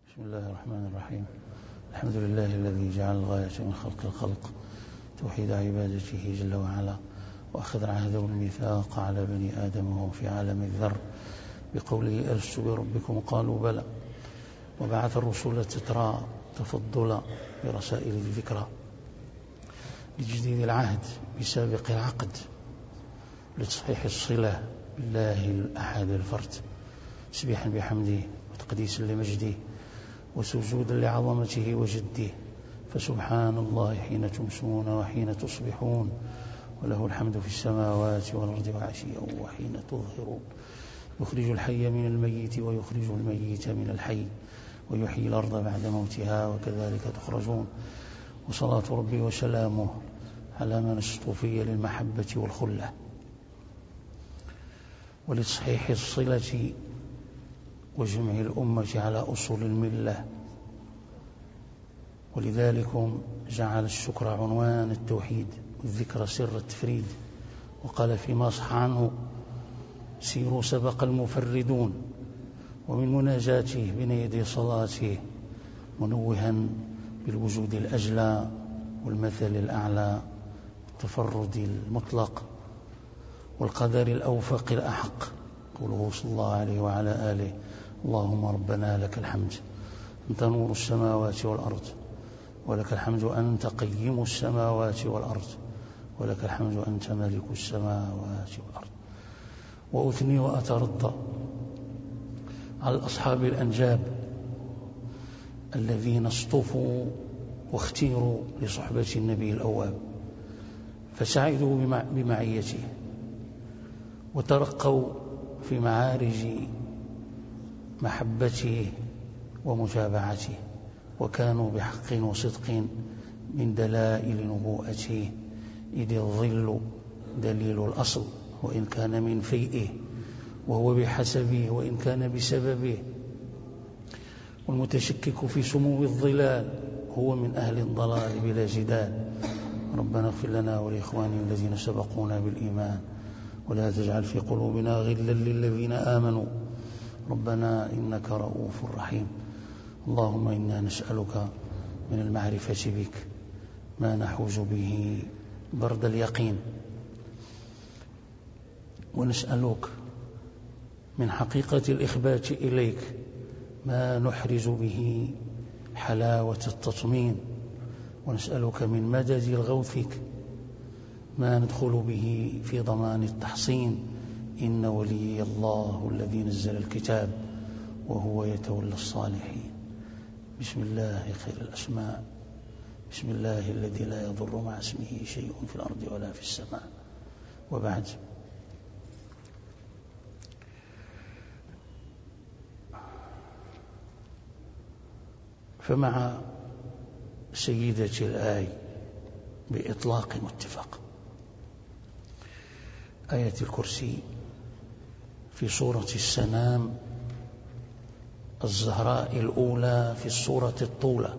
بسم الله الرحمن الرحيم. الحمد لله الذي جعل الغاية من خلق الخلق توحيد عبادته جل وعلا، وأخذ عهده الميثاق على بني آدم وهو في عالم الذر بقوله ألست بربكم قالوا بلى، وبعث الرسل تترى تفضلا برسائل الذكرى لتجديد العهد بسابق العقد، لتصحيح الصلة بالله الأحد الفرد، تسبيحا بحمده وتقديسا لمجده وسجودا لعظمته وجده، فسبحان الله حين تمسون وحين تصبحون، وله الحمد في السماوات والأرض وعشيا وحين تظهرون، يخرج الحي من الميت ويخرج الميت من الحي ويحيي الأرض بعد موتها وكذلك تخرجون. وصلاة ربي وسلامه على من اصطفي للمحبة والخلة ولتصحيح الصلة وجمع الأمة على أصول الملة، ولذلك جعل الشكر عنوان التوحيد والذكر سر التفريد، وقال فيما صح عنه سيروا سبق المفردون، ومن مناجاته بين يدي صلاته منوها بالوجود الأجلى والمثل الأعلى والتفرد المطلق والقدر الأوفق الأحق، قوله صلى الله عليه وعلى آله اللهم ربنا لك الحمد أنت نور السماوات والأرض، ولك الحمد أنت قيم السماوات والأرض، ولك الحمد أنت ملك السماوات والأرض. وأثني وأترضى على أصحاب الأنجاب الذين اصطفوا واختيروا لصحبة النبي الأواب، فسعدوا بمعيته وترقوا في معارج محبته ومتابعته، وكانوا بحق وصدق من دلائل نبوءته، إذ الظل دليل الأصل وإن كان من فيئه، وهو بحسبه وإن كان بسببه، والمتشكك في سمو الظلال هو من أهل الضلال بلا جدال. ربنا اغفر لنا ولإخواننا الذين سبقونا بالإيمان، ولا تجعل في قلوبنا غلا للذين آمنوا ربنا إنك رؤوف رحيم. اللهم إنا نسألك من المعرفة بك ما نحوز به برد اليقين، ونسألك من حقيقة الإخبات إليك ما نحرز به حلاوة التطمين، ونسألك من مدد الغوثك ما ندخل به في ضمان التحصين. إن ولي الله الذي نزل الكتاب وهو يتولى الصالحين. بسم الله خير الأسماء، بسم الله الذي لا يضر مع اسمه شيء في الأرض ولا في السماء. وبعد، فمع سيدة الآي بإطلاق متفق آية الكرسي في سورة السنام الزهراء الأولى في السورة الطولة،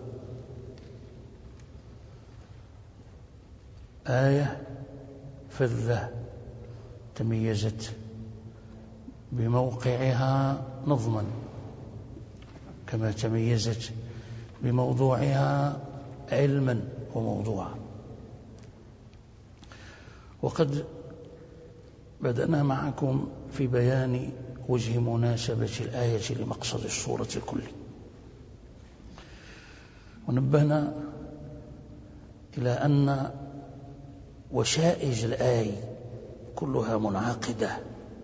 آية فذة تميزت بموقعها نظما كما تميزت بموضوعها علما وموضوعا. وقد بدأنا معكم في بيان وجه مناسبة الآية لمقصد السورة الكل، ونبهنا إلى أن وشائج الآية كلها منعقدة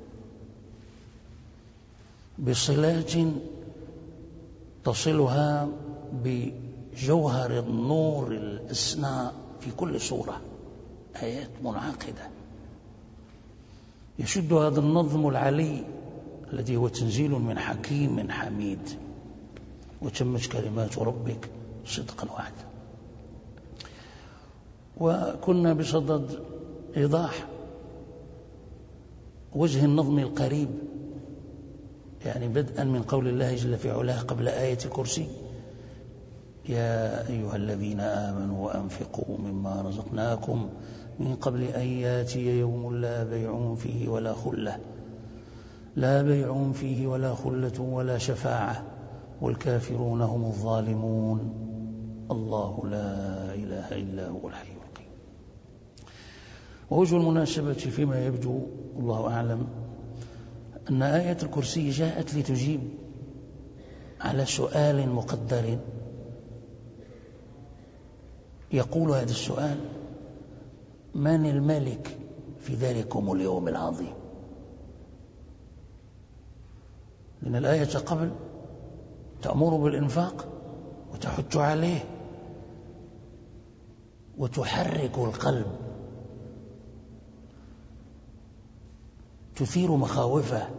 بصلات تصلها بجوهر النور الأسنى في كل سورة، آيات منعقدة يشد هذا النظم العلي الذي هو تنزيل من حكيم حميد، وتمت كلمات ربك صدقا وعدلا. وكنا بصدد إيضاح وجه النظم القريب، يعني بدءا من قول الله جل في علاه قبل آية الكرسي يا أيها الذين آمنوا وأنفقوا مما رزقناكم من قبل أن ياتي يوم لا بيع فيه ولا خلة، لا بيع فيه ولا خلة ولا شفاعة والكافرون هم الظالمون. الله لا إله إلا هو الحي القيوم. ووجه المناسبة فيما يبدو الله أعلم أن آية الكرسي جاءت لتجيب على سؤال مقدر. يقول هذا السؤال: من الملك في ذلكم اليوم العظيم؟ لأن الآية قبل تأمر بالإنفاق وتحث عليه وتحرك القلب، تثير مخاوفه،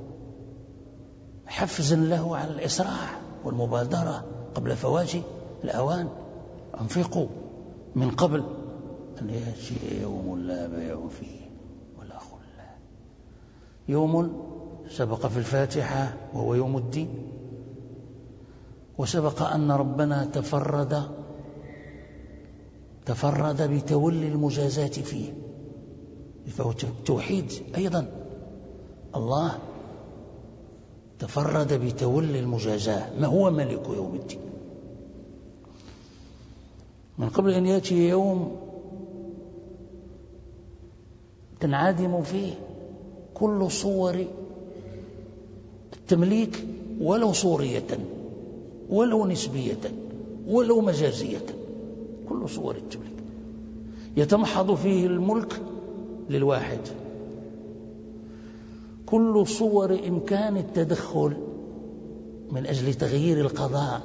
حفزا له على الإسراع والمبادرة قبل فوات الأوان. أنفقوا من قبل أن يأتي يوم لا بيع فيه ولا خلة. يوم سبق في الفاتحة وهو يوم الدين، وسبق أن ربنا تفرد بتولي المجازات فيه، فهو توحيد أيضا. الله تفرد بتولي المجازاة. ما هو ملك يوم الدين؟ من قبل أن يأتي يوم تنعدم فيه كل صور التمليك، ولو صورية ولو نسبية ولو مجازية، كل صور التمليك. يتمحض فيه الملك للواحد. كل صور إمكان التدخل من أجل تغيير القضاء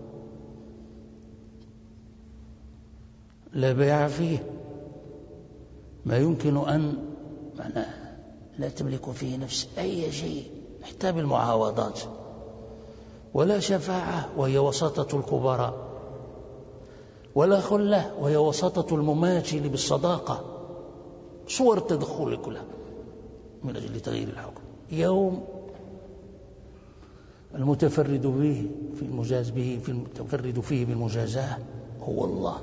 لا بيع فيه. ما يمكن أن لا تملك فيه نفس أي شيء حتى بالمعاوضات، ولا شفاعة وهي وساطة الكبراء، ولا خلة وهي وساطة المماثل بالصداقة. صور التدخل كلها من أجل تغيير الحكم. يوم المتفرد فيه بالمجازاة هو الله،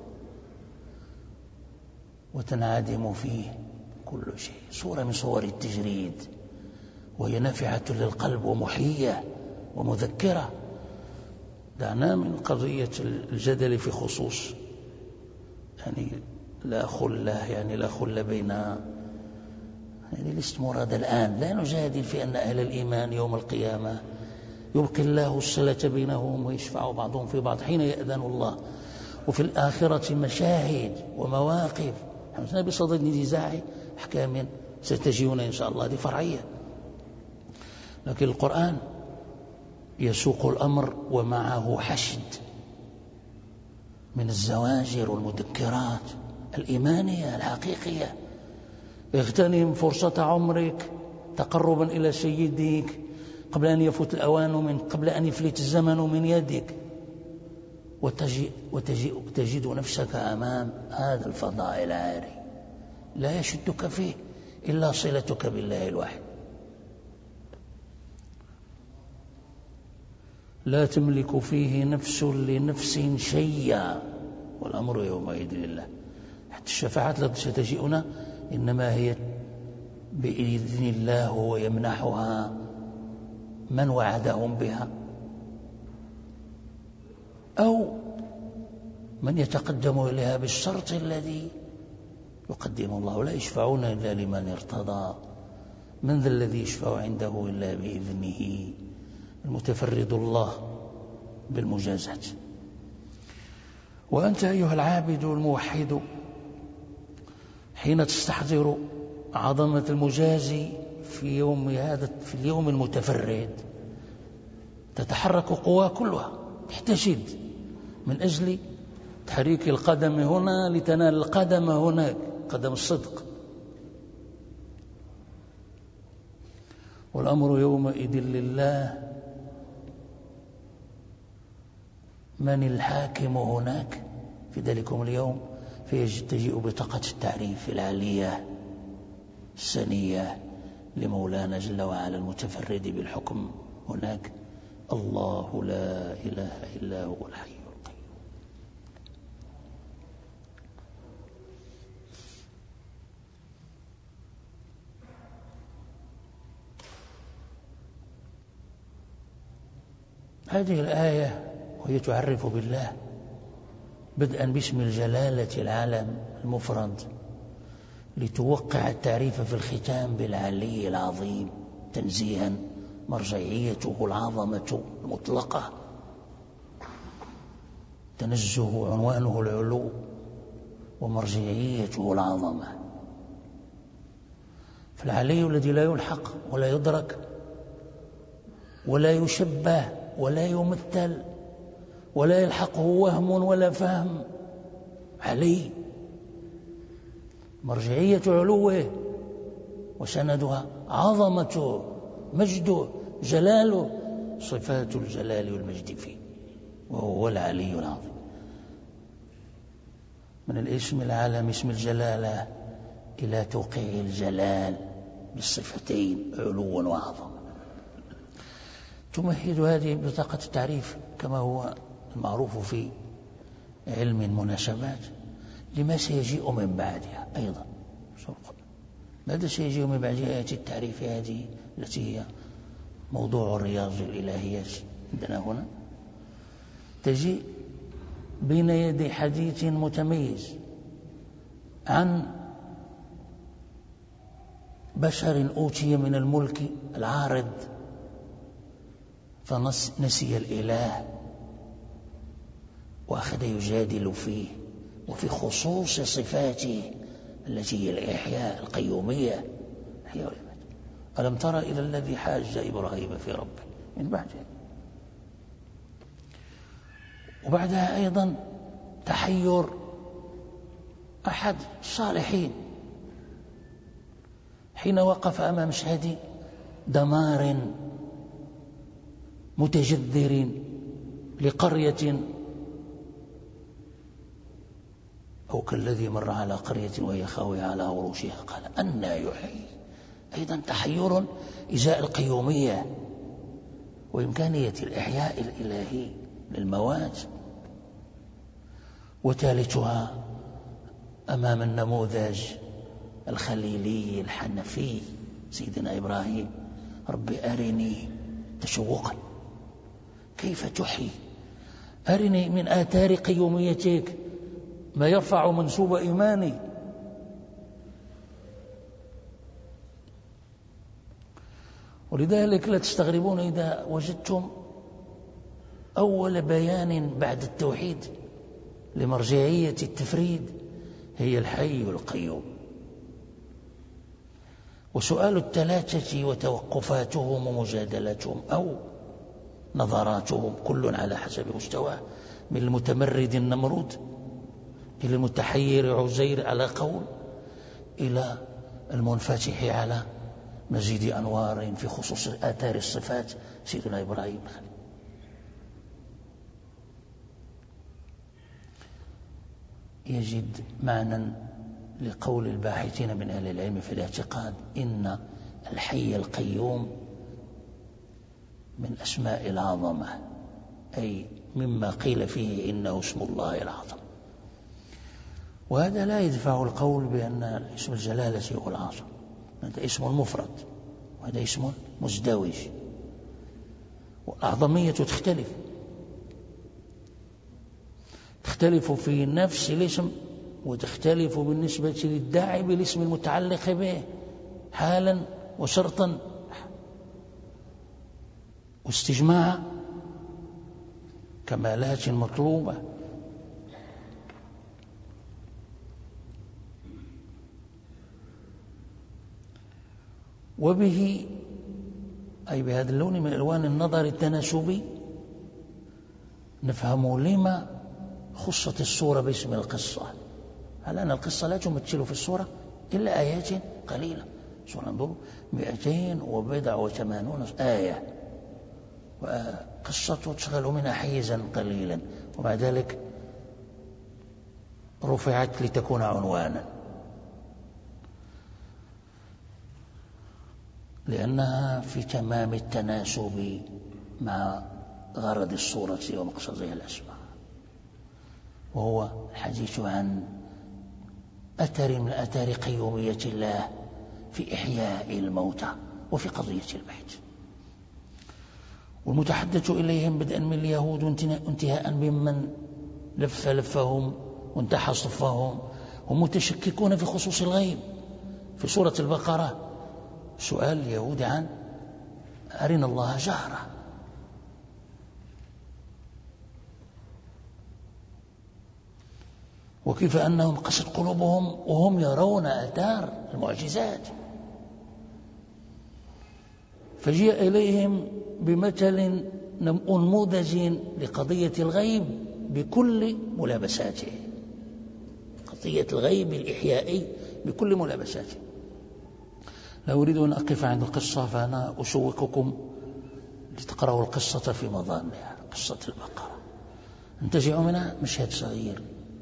وتنعدم فيه كل شيء. صورة من صور التجريد، وهي نافعة للقلب ومحيية ومذكرة. دعنا من قضية الجدل في خصوص لا خلة بين ليست مراد الآن. لا نجادل في أن أهل الإيمان يوم القيامة يبقي الله الصلة بينهم ويشفع بعضهم في بعض حين يأذن الله، وفي الآخرة مشاهد ومواقف بصدد نزاع أحكام ستجيون إن شاء الله، هذه فرعية. لكن القرآن يسوق الأمر ومعه حشد من الزواجر والمذكرات الإيمانية الحقيقية. اغتنم فرصة عمرك تقربا إلى سيدك قبل أن يفوت الأوان قبل أن يفلت الزمن من يدك، وتجد نفسك أمام هذا الفضاء العاري لا يشدك فيه إلا صلتك بالله الواحد. لا تملك فيه نفس لنفس شيئا والأمر يومئذ لله. حتى الشفاعات التي ستجيئنا إنما هي بإذن الله، ويمنحها من وعدهم بها أو من يتقدم إليها بالشرط الذي يقدم الله. لا يشفعون إلا لمن ارتضى. من ذا الذي يشفع عنده إلا بإذنه؟ المتفرد الله بالمجازات. وأنت أيها العابد الموحد حين تستحضر عظمة المجازي في اليوم المتفرد تتحرك قوى كلها، تحتشد من أجل تحريك القدم هنا لتنال القدم هناك، قدم الصدق. والأمر يومئذ لله. من الحاكم هناك في ذلكم اليوم؟ تجيء بطاقة التعريف العالية السنية لمولانا جل وعلا المتفرد بالحكم هناك. الله لا إله إلا هو الحي القيوم. هذه الآية وهي تعرف بالله بدءا باسم الجلالة العلم المفرد لتوقع التعريف في الختام بالعلي العظيم تنزيها، مرجعيته العظمة المطلقة، تنزه عنوانه العلو ومرجعيته العظمة. فالعلي الذي لا يلحق ولا يدرك ولا يشبه ولا يمثل ولا يلحقه وهم ولا فهم، علي مرجعية علوه وسندها عظمته مجده جلاله، صفات الجلال والمجد فيه، وهو العلي العظيم. من الاسم العالم اسم الجلالة إلى توقيع الجلال بالصفتين علو وعظمة. تمهد هذه بطاقة التعريف كما هو المعروف في علم المناسبات لما سيجيء من بعدها أيضا. ماذا سيجيء من بعدها؟ يأتي التعريف هذه التي هي موضوع الرياض الإلهيات عندنا هنا، تجيء بين يدي حديث متميز عن بشر أوتي من الملك العارض فنسي الإله وأخذ يجادل فيه وفي خصوص صفاته التي هي الإحياء القيومية. ألم تر إلى الذي حاج إبراهيم في ربه من بعده. وبعدها أيضا تحير أحد الصالحين حين وقف أمام مشهد دمار متجذر لقرية، أو كالذي مر على قرية وهي خاوية على عروشها قال أنى يحيي. أيضا تحير إزاء القيومية وإمكانية الإحياء الإلهي للموات. وثالثها أمام النموذج الخليلي الحنفي سيدنا إبراهيم، رب أرني تشوقا كيف تحيي، أرني من آثار قيوميتك ما يرفع منسوب إيماني. ولذلك لا تستغربون إذا وجدتم أول بيان بعد التوحيد لمرجعية التفريد هي الحي القيوم. وسؤال الثلاثة وتوقفاتهم ومجادلتهم أو نظراتهم كل على حسب مستواه، من المتمرد النمرود إلى المتحير عزير على قول إلى المنفتح على مزيد أنوار في خصوص آثار الصفات سيدنا إبراهيم. يجد معنى لقول الباحثين من أهل العلم في الاعتقاد إن الحي القيوم من أسماء العظمة، أي مما قيل فيه إنه اسم الله العظم. وهذا لا يدفع القول بأن اسم الجلالة هو العظم، هذا اسم مفرد وهذا اسم مزدوج، والأعظمية تختلف في نفس الاسم وتختلف بالنسبة للداعي بالاسم المتعلق به حالا وشرطا واستجماعا، كمالات مطلوبة. وبه أي بهذا اللون من ألوان النظر التناسبي نفهم لما خصت السورة باسم القصة. هل أن القصة لا تمثل في السورة إلا آيات قليلة، سورة ننظر 280 آية، وقصة تشغل منها حيزا قليلا، ومع ذلك رفعت لتكون عنوانا، لأنها في تمام التناسب مع غرض الصورة ومقصدها الأسمى، وهو الحديث عن أثر من آثار قيومية الله في إحياء الموتى وفي قضية البعث. والمتحدث إليهم بدءا من اليهود وانتهاء بمن لفهم وانتحى صفهم هم متشككون في خصوص الغيب. في سورة البقرة سؤال اليهود عن أرنا الله جهرة، وكيف أنهم قست قلوبهم وهم يرون آثار المعجزات. فجاء إليهم بمثل نموذج لقضية الغيب بكل ملابساته، قضية الغيب الإحيائي بكل ملابساته. لا أريد أن أقف عند القصة، فأنا أشوقكم لتقرأوا القصة في مضامها. قصة البقرة انتزع منها مشهد صغير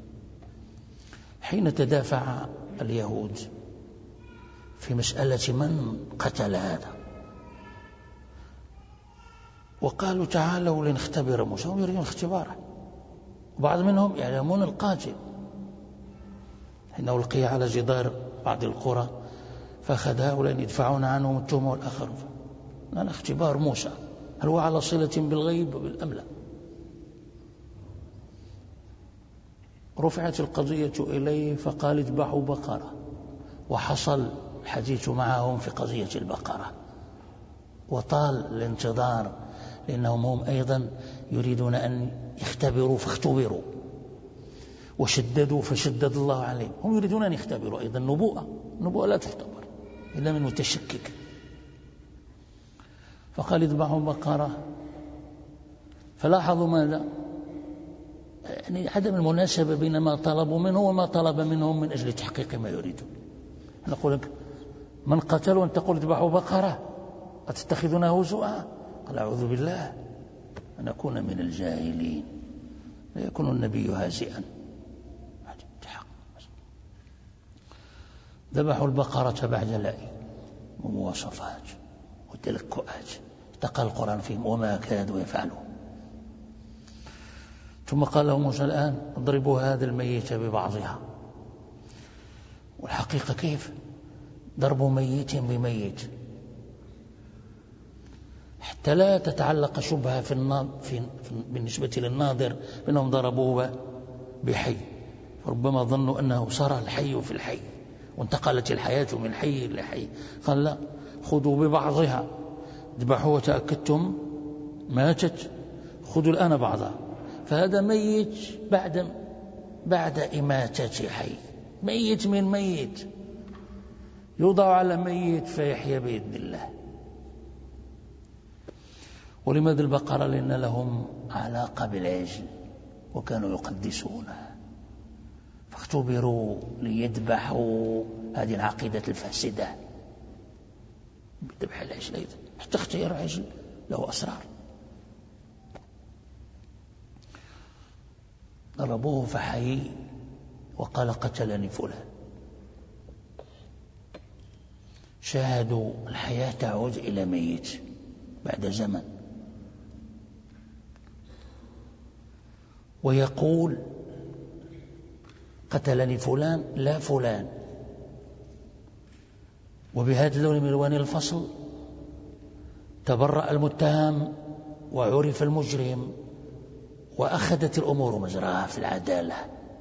حين تدافع اليهود في مسألة من قتل هذا، وقالوا تعالوا لنختبر موسى، هم يريدون اختباره، وبعض منهم يعلمون القاتل إنه ألقي على جدار بعض القرى فأخذ هؤلاء يدفعون عنهم التهمة والآخرون. أنا اختبار موسى هل هو على صلة بالغيب أم لا؟ رفعت القضية إليه فقال اذبحوا بقرة، وحصل الحديث معهم في قضية البقرة، وطال الانتظار لأنهم هم أيضا يريدون أن يختبروا فاختبروا، وشددوا فشدد الله عليهم. هم يريدون أن يختبروا أيضا. النبوءة لا تختبر إلا من متشكك. فقال اذبحوا بقرة، فلاحظوا ماذا؟ يعني عدم المناسبة بين ما طلبوا منه وما طلب منهم من أجل تحقيق ما يريدون. نقول لك من قتل وأن تقول اذبحوا بقرة أتتخذنا هزؤا؟ قال أعوذ بالله أن أكون من الجاهلين. لا يكون النبي هازئا. ذبحوا البقرة بعد لأي ومواصفات وتلكؤات اتقى القرآن فيهم وما كادوا يفعلون. ثم قال لهم موسى الآن اضربوا هذا الميت ببعضها. والحقيقة كيف ضرب ميت بميت حتى لا تتعلق شبهة بالنسبة للناظر بأنهم ضربوه بحي، ربما ظنوا أنه صار الحي في الحي وانتقلت الحياة من حي إلى حي. قال لا، خذوا ببعضها، اذبحوا وتأكدتم ماتت، خذوا الآن بعضها. فهذا ميت بعد إماتة حي، ميت من ميت يوضع على ميت فيحيى بإذن الله. ولماذا البقرة؟ لأن لهم علاقة بالعجل وكانوا يقدسونه، فاختبروا ليذبحوا هذه العقيدة الفاسدة بذبح العجل أيضا. حتى اختيار عجل له أسرار. ضربوه فحي وقال قتلني فلان. شاهدوا الحياة تعود إلى ميت بعد زمن، ويقول قتلني فلان لا فلان. وبهذا اللون من ألوان الفصل تبرأ المتهم وعرف المجرم، وأخذت الأمور مجراها في العدالة.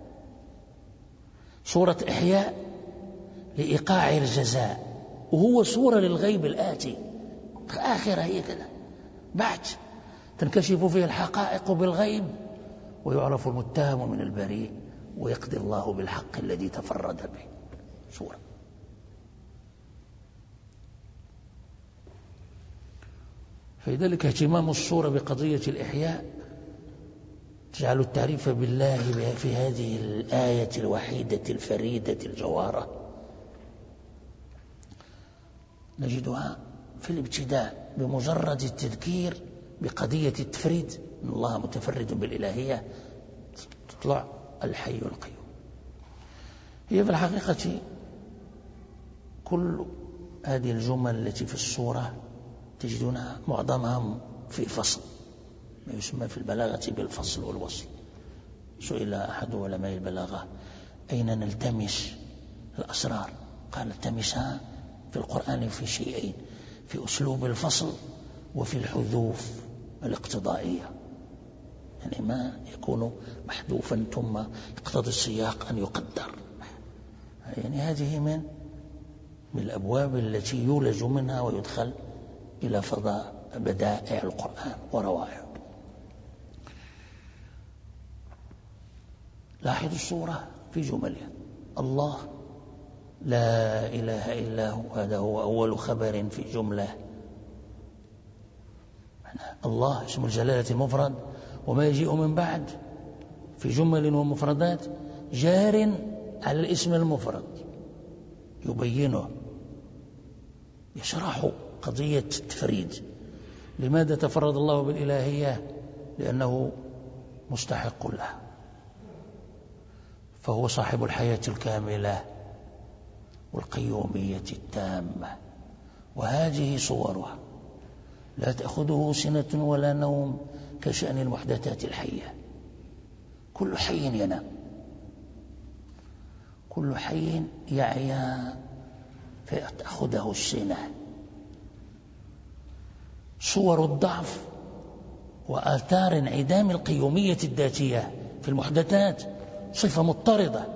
صورة إحياء لإيقاع الجزاء، وهو صورة للغيب الآتي. آخرة هي كذا، بعد تنكشف فيه الحقائق بالغيب ويعرف المتهم من البريء ويقضي الله بالحق الذي تفرد به. صورة. فلذلك اهتمام الصورة بقضية الإحياء تجعل التعريف بالله في هذه الآية الوحيدة الفريدة الجوهرة نجدها في الابتداء بمجرد التذكير بقضية التفريد، أن الله متفرد بالإلهية، تطلع الحي القيوم. هي في الحقيقة كل هذه الجمل التي في السورة تجدونها معظمها في فصل، ما يسمى في البلاغة بالفصل والوصل. سئل أحد علماء البلاغة أين نلتمس الأسرار؟ قال التمسها في القرآن في شيئين، في أسلوب الفصل وفي الحذوف الاقتضائية، يعني ما يكون محذوفا ثم يقتضي السياق أن يقدر، يعني هذه من الأبواب التي يولج منها ويدخل إلى فضاء بدائع القرآن وروائعه. لاحظوا الصورة في جملها: الله لا إله إلا هو، هذا هو أول خبر في جملة. الله اسم الجلالة المفرد، وما يجيء من بعد في جمل ومفردات جار على الاسم المفرد، يبينه، يشرح قضية التفريد. لماذا تفرد الله بالإلهية؟ لأنه مستحق لها، فهو صاحب الحياة الكاملة والقيومية التامة، وهذه صورها لا تأخذه سنة ولا نوم كشأن المحدثات الحية. كل حي ينام، كل حي يعيا فيأخذه السنة. صور الضعف وآثار انعدام القيومية الذاتية في المحدثات صفة مضطردة.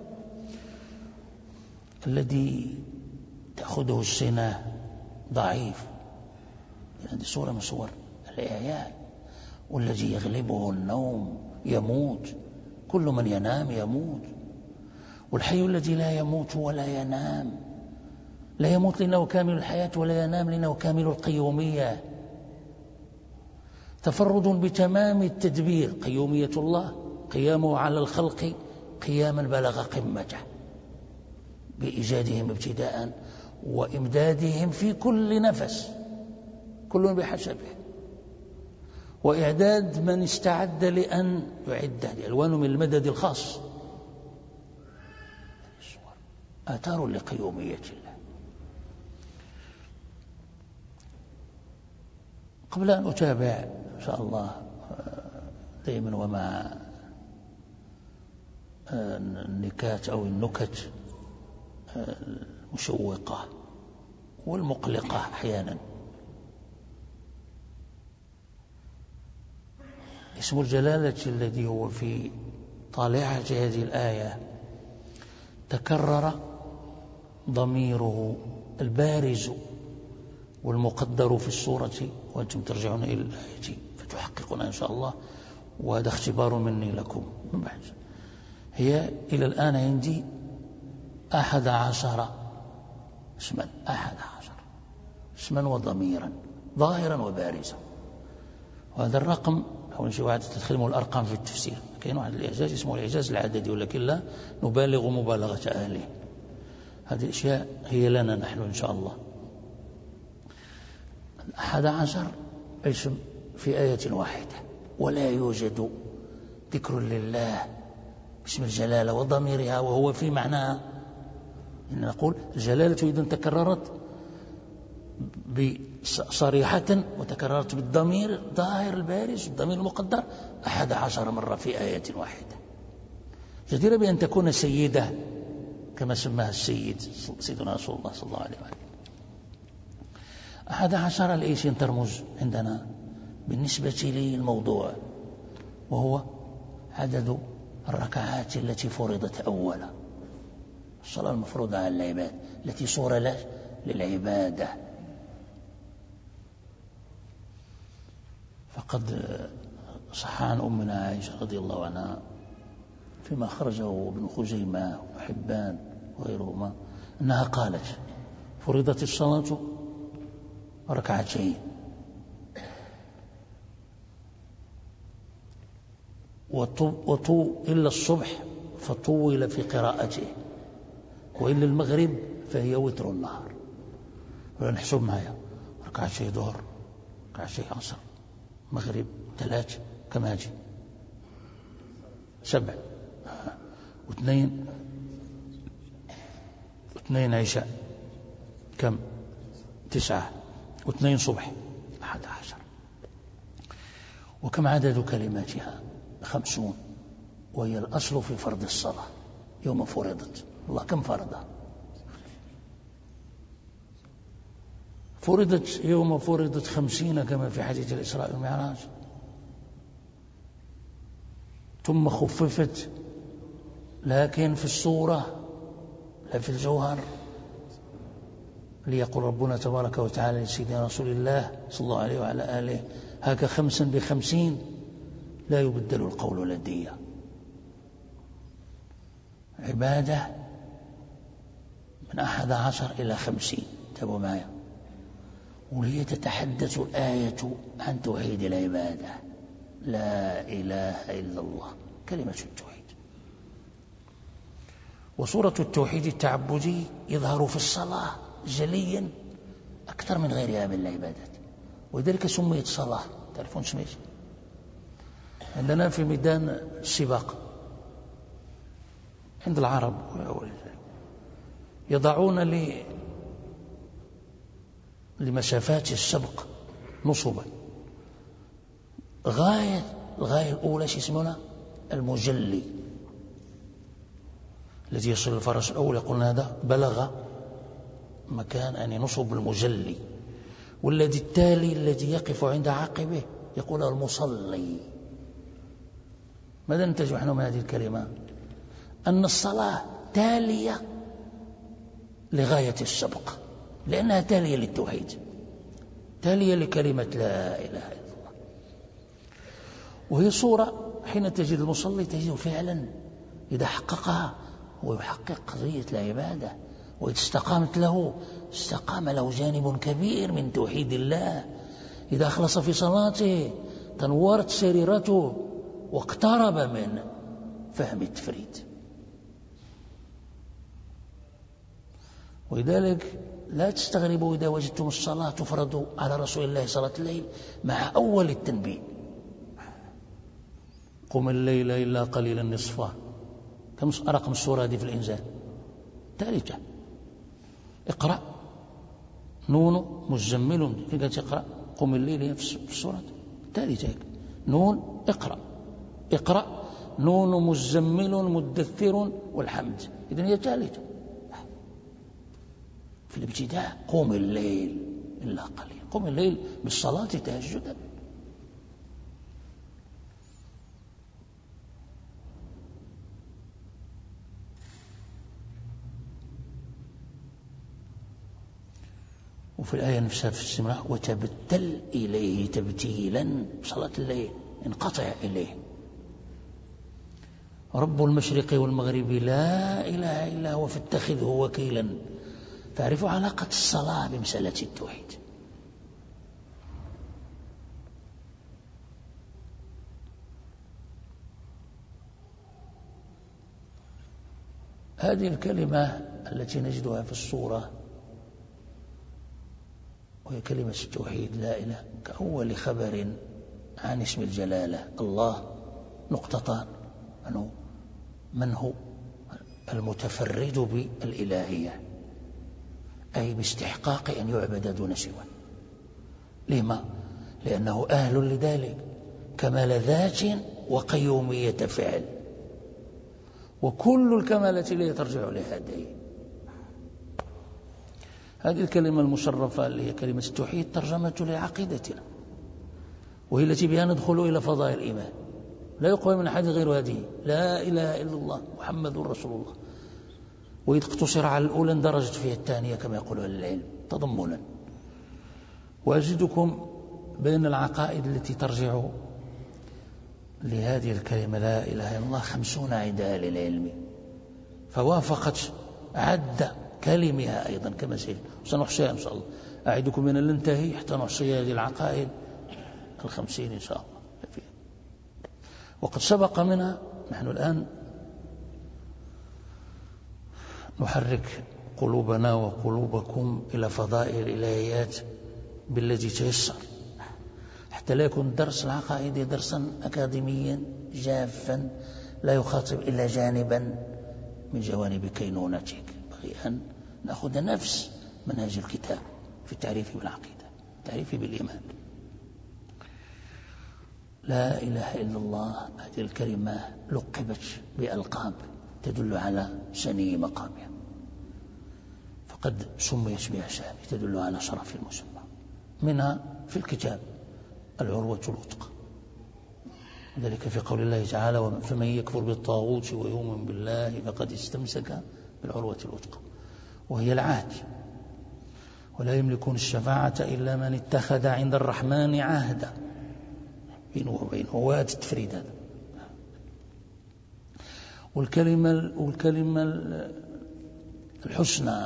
الذي تأخذه السنة ضعيف، هذه صورة من صور الإعياء. والذي يغلبه النوم يموت، كل من ينام يموت. والحي الذي لا يموت ولا ينام، لا يموت لأنه كامل الحياة ولا ينام لأنه كامل القيومية. تفرد بتمام التدبير، قيومية الله قيامه على الخلق قياما بلغ قمته، بإيجادهم ابتداء وإمدادهم في كل نفس، كل بحسبه، وإعداد من استعد لأن يعد. هذه ألوان من المدد الخاص، آثار لقيومية الله. قبل أن أتابع إن شاء الله دائما ومع النكات أو النكت المشوقة والمقلقة أحيانا، اسم الجلالة الذي هو في طالعة هذه الآية تكرر ضميره البارز والمقدر في السورة، وأنتم ترجعون إلى الآية فتحققون إن شاء الله، وهذا اختبار مني لكم من بعد. هي إلى الآن عندي 11 اسما، 11 اسما وضميرا ظاهرا وبارزا. وهذا الرقم حول شيء واحد تدخلوا الأرقام في التفسير، كاين واحد الإعجاز اسمه الإعجاز العددي، ولكن لا نبالغ مبالغة أهله. هذه الأشياء هي لنا نحن إن شاء الله. 11 اسم في آية واحدة، ولا يوجد ذكر لله باسم الجلالة وضميرها وهو في معناها. إن نقول الجلالة إذا تكررت صريحة وتكررت بالضمير الظاهر البارز، الضمير المقدر 11 مرة في آية واحدة، جديرة بأن تكون سيدة كما سماها السيد سيدنا رسول الله صلى الله عليه وسلم. 11 لإيش ترمز عندنا بالنسبة للموضوع؟ وهو عدد الركعات التي فرضت أولا، الصلاة المفروضة على العباد التي صور له للعبادة. فقد صح عن أمنا عائشة رضي الله عنها فيما خرجه ابن خزيمة وحبان وغيرهما أنها قالت: فرضت الصلاة ركعتين، إلا الصبح فطول في قراءته، وإلا المغرب فهي وتر النهار. ونحسب معايا: ركعتين ظهر، ركعتين عصر، مغرب 3 كما هاجي 7 واثنين عشاء كم 9 و2 صبح 11. وكم عدد كلماتها؟ 50، وهي الأصل في فرض الصلاة يوم فرضت. الله كم فرضها؟ فرضت يوم فرضت 50 كما في حديث الإسراء والمعراج، ثم خففت لكن في الصورة لا في الجوهر، ليقول ربنا تبارك وتعالى لسيدنا رسول الله صلى الله عليه وعلى آله: هاك 5 ب50 لا يبدل القول لدي. عبادة من 11 إلى 50، تابعوا معي. وهي تتحدث الآية عن توحيد العبادة، لا إله إلا الله، كلمة التوحيد. وصورة التوحيد التعبدي يظهر في الصلاة جليا أكثر من غيرها من العبادات، ولذلك سميت صلاة. تعرفون سميت؟ عندنا في ميدان السباق عند العرب يضعون لمسافات السبق نصبا، الغاية الأولى يسمونها المجلي، الذي يصل الفرس الأول يقولون هذا بلغ مكان أن نصب المجلي، والذي التالي الذي يقف عند عقبه يقول المصلي. ماذا ننتج نحن من هذه الكلمة؟ أن الصلاة تالية لغاية السبق، لأنها تالية للتوحيد، تالية لكلمة لا إله إلا الله. وهي صورة حين تجد المصلي تجد فعلا إذا حققها هو يحقق قضية العبادة، وإذا استقام له جانب كبير من توحيد الله. إذا أخلص في صلاته تنورت سريرته واقترب من فهم التفريد. ولذلك لا تستغربوا إذا وجدتم الصلاة تفرض على رسول الله صلاة الليل مع أول التنبيه: قم الليل إلا قليلا نصفه. كم رقم السورة هذه في الإنزال؟ 3. اقرأ نون مزمل، في قالت اقرأ قم الليل في السورة 3 نون اقرأ نون مزمل مدثر والحمد، إذن هي 3 في الابتداء. قم الليل إلا قليلا، قم الليل بالصلاة تهجدا. وفي الآية نفسها في السماء: وتبتل إليه تبتيلا، صلاة الليل انقطع إليه. رب المشرق والمغرب لا إله إلا هو فاتخذه وكيلا. تعرف علاقة الصلاة بمسألة التوحيد. هذه الكلمة التي نجدها في الصورة وهي كلمة التوحيد لا إله، كأول خبر عن اسم الجلالة الله، نقطتان: من هو المتفرد بالإلهية، أي باستحقاق أن يعبد دون سواه. لما؟ لأنه أهل لذلك، كمال ذات وقيومية فعل، وكل الكمالات إليه ترجع لهذه. هذه الكلمة المشرفة اللي هي كلمة التوحيد ترجمة لعقيدتنا، وهي التي بها ندخل إلى فضائل الإيمان. لا يقبل من أحد غير هذه: لا إله إلا الله محمد رسول الله. وإذ اقتصر على الأولى اندرجت فيها الثانية كما يقول أهل العلم تضمنا. وأجدكم بين العقائد التي ترجع لهذه الكلمة لا إله إلا الله 50 عند أهل العلم، فوافقت عد كلمها أيضا كما سنحصيها إن شاء الله. أعدكم من الانتهي حتى نحصي هذه العقائد 50 إن شاء الله. وقد سبق منها، نحن الآن نحرك قلوبنا وقلوبكم إلى فضائل الإلهيات بالذي تيسر، حتى لا يكون درس العقائد درسا أكاديميا جافا لا يخاطب إلا جانبا من جوانب كينونتك. بغي أن نأخذ نفس منهج الكتاب في التعريف بالعقيدة، التعريف بالإيمان. لا إله إلا الله هذه الكلمة لقبت بألقاب تدل على سني مقامها، فقد سميت بها سامي تدل على شرف المسمى، منها في الكتاب العروة الوثقى، ذلك في قول الله تعالى: فمن يكفر بالطاغوت ويؤمن بالله فقد استمسك بالعروة الوثقى، وهي العهد. ولا يملكون الشفاعة إلا من اتخذ عند الرحمن عهدا، بينه وبينه، هو هذا التفريد هذا. والكلمة الحسنى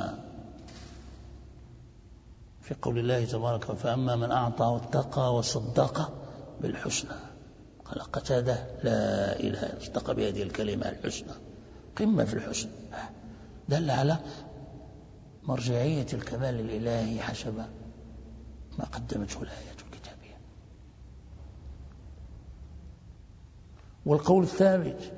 في قول الله تبارك: فأما من أعطى واتقى وصدق بالحسنى. قال قتادة: لا إله إلا صدق بهذه الكلمة الحسنى، قمة في الحسن، دل على مرجعية الكمال الإلهي حسب ما قدمته الآيات الكتابية. والقول الثابت: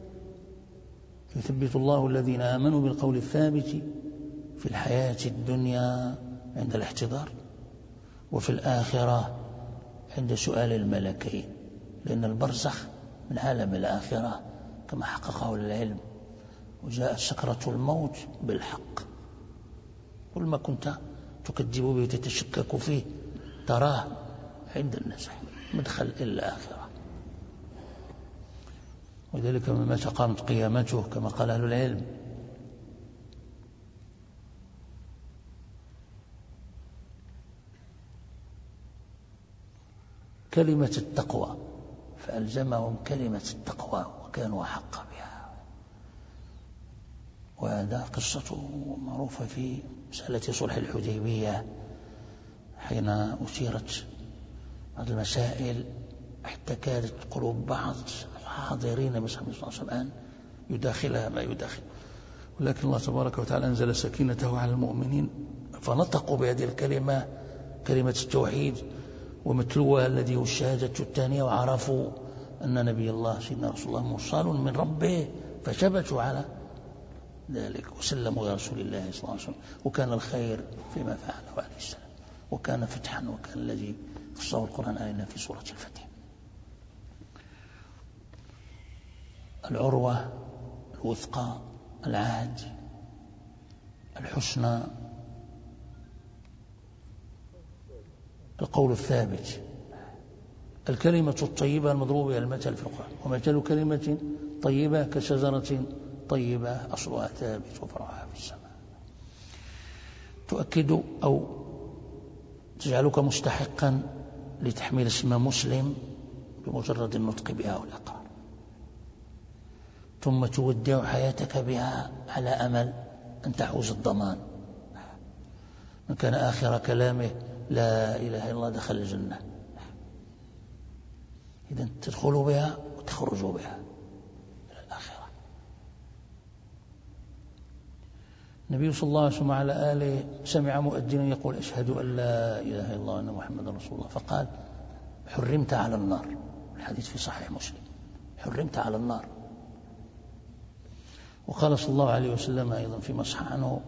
يثبت الله الذين آمنوا بالقول الثابت في الحياة الدنيا عند الاحتضار، وفي الآخرة عند سؤال الملكين، لأن البرزخ من عالم الآخرة كما حققه العلم. وجاء سكرة الموت بالحق، كل ما كنت تكذب به وتتشكك فيه تراه عند النزع، مدخل إلى الآخرة. وذلك مما قامت قيامته كما قال أهل العلم. كلمة التقوى، فألزمهم كلمة التقوى وكانوا أحق بها. وهذا قصته معروفة في مسألة صلح الحديبية، حين أثيرت بعض المسائل حتى كادت قلوب بعض الحاضرين بصحبه صلى الله عليه وسلم أن يداخلها ما يداخل، ولكن الله تبارك وتعالى أنزل سكينته على المؤمنين فنطقوا بهذه الكلمة، كلمة التوحيد ومتلوها الذي هو الشهادة الثانية، وعرفوا أن نبي الله سيدنا رسول الله مرسل من ربه، فثبتوا على ذلك وسلموا يا رسول الله صلى الله عليه وسلم. وكان الخير فيما فعله عليه السلام، وكان فتحا، وكان الذي خصه القرآن علينا في سورة الفتح. العروة الوثقى، العهد، الحسنى، القول الثابت، الكلمة الطيبة المضروب بها المثل في القرآن: ومثل كلمة طيبة كشجرة طيبة أصلها ثابت وفرعها في السماء. تؤكد أو تجعلك مستحقا لتحميل اسم مسلم بمجرد النطق بها والإقرار، ثم تودع حياتك بها على أمل أن تحوز الضمان. من كان آخر كلامه لا إله إلا الله دخل الجنة. إذن تدخلوا بها وتخرجوا بها إلى الآخرة. النبي صلى الله عليه وسلم على آله سمع مؤذنا يقول: أشهد أن لا إله إلا الله وأن محمدا رسول الله، فقال: حرمت على النار. الحديث في صحيح مسلم: حرمت على النار. وقال صلى الله عليه وسلم أيضا فيما صح عنه: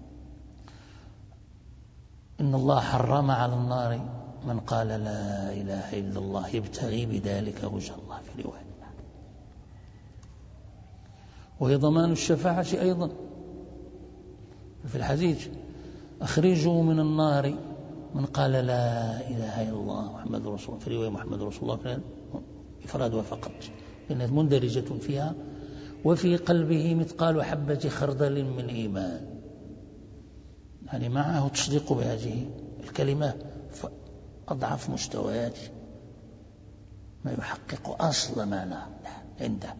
إن الله حرم على النار من قال لا إله إلا الله يبتغي بذلك وجه الله، في رواية. وهي ضمان الشفاعة أيضا في الحديث: أخرجوا من النار من قال لا إله إلا الله محمد رسول الله، في رواية محمد رسول الله، إفرادها فقط لأنها مندرجة فيها: وفي قلبه مثقال حبة خردل من إيمان. يعني معه تصديق بهذه الكلمة أضعف مستويات ما يحقق أصل معنى عنده.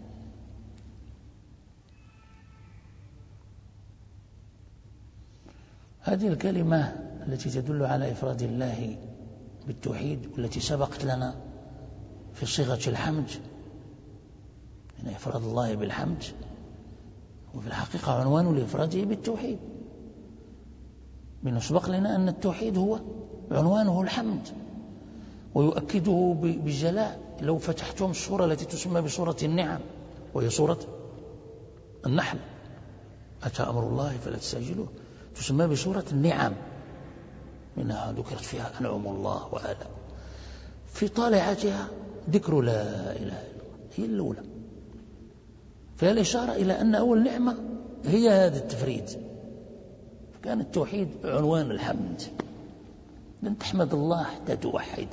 هذه الكلمة التي تدل على إفراد الله بالتوحيد، والتي سبقت لنا في صيغة الحمد، إن إفراد الله بالحمد وفي الحقيقة عنوان لإفراده بالتوحيد، من سبق لنا أن التوحيد هو عنوانه الحمد، ويؤكده بجلاء. لو فتحتم السورة التي تسمى بسورة النعم، وهي سورة النحل: أتى أمر الله فلا تستعجلوه، تسمى بسورة النعم، منها ذكرت فيها أنعم الله وآلاء. في طالعتها ذكر لا إله إلا الله، هي الأولى، فهي الإشارة إلى أن أول نعمة هي هذا التفريد، فكان التوحيد عنوان الحمد. لن تحمد الله حتى توحده.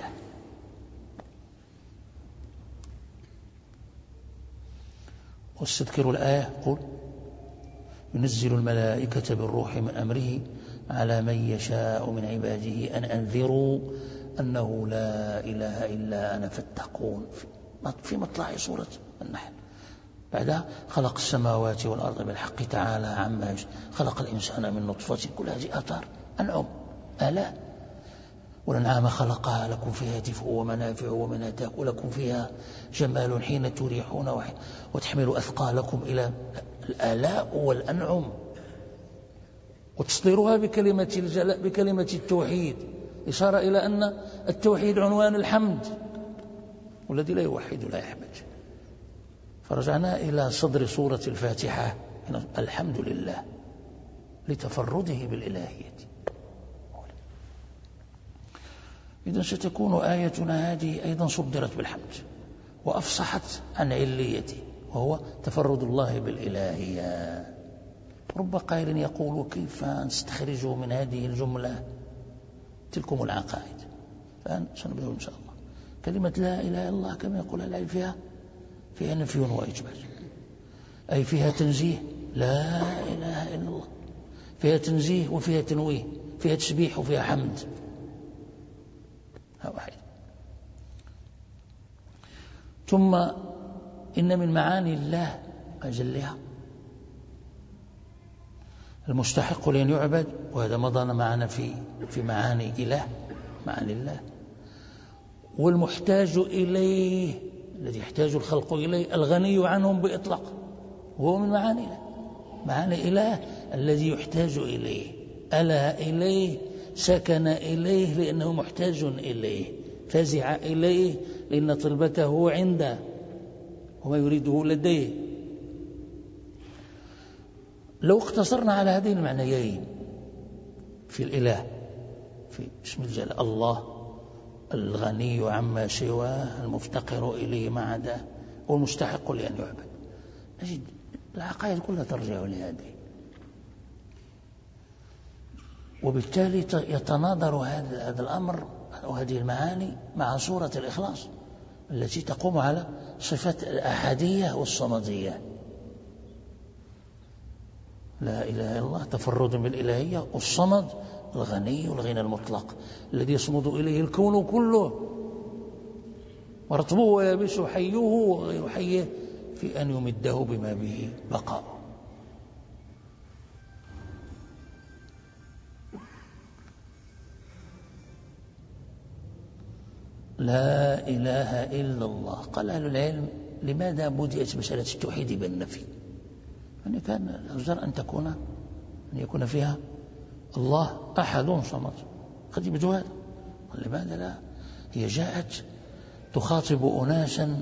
واستذكروا الآية: قل ينزل الملائكة بالروح من أمره على من يشاء من عباده أن أنذروا أنه لا إله إلا أنا فاتقون، في مطلع سورة النحل. بعدها: خلق السماوات والأرض بالحق تعالى عما يشركون، خلق الإنسان من نطفة. كل هذه آثار أنعم آلاء. والأنعام خلقها لكم فيها دفء ومنافع ومنها تأكل لكم فيها جمال حين تريحون وتحمل أثقالكم إلى الآلاء والأنعم. وتصديرها بكلمة التوحيد، إشارة إلى أن التوحيد عنوان الحمد، والذي لا يوحد لا يحمد. فرجعنا إلى صدر سورة الفاتحة: الحمد لله لتفرده بالإلهية. إذن ستكون آيتنا هذه أيضا صدرت بالحمد وأفصحت عن عليته، وهو تفرد الله بالإلهية. رب قائل يقول: كيف نستخرج من هذه الجملة تلكم العقائد؟ فسنبدأ إن شاء الله. كلمة لا إله إلا الله كما يقول العلم فيها نفي وإثبات، أي فيها تنزيه، لا إله إلا الله، فيها تنزيه وفيها تنويه، فيها تسبيح وفيها حمد. واحد. ثم إن من معاني الله أجلها المستحق لأن يعبد، وهذا مضى معنا في معاني إله، معاني الله. والمحتاج إليه الذي يحتاج الخلق إليه الغني عنهم بإطلاق، وهو من معاني الله. معاني إله الذي يحتاج إليه، ألا إليه، سكن إليه لأنه محتاج إليه، فزع إليه لأن طلبته عنده وما يريده لديه. لو اقتصرنا على هذين المعنيين في الإله، في اسم الجلال الله الغني عما سواه، المفتقر إليه ما عداه، والمستحق لأن يعبد، نجد العقائد كلها ترجع لهذه. وبالتالي يتناظر هذا الأمر وهذه المعاني مع سورة الإخلاص التي تقوم على صفة الأحدية والصمدية. لا إله إلا الله تفرد بالإلهية، والصمد الغني والغنى المطلق الذي يصمد إليه الكون كله، ورطبه ويابسه، حيه وغير حيه، في أن يمده بما به بقاء. لا إله إلا الله. قال أهل العلم: لماذا بدأت مسألة التوحيد بالنفي؟ يعني كان الأفضل أن يكون فيها الله أحد صمد، قد يبدو هذا. لماذا لا؟ هي جاءت تخاطب أناسا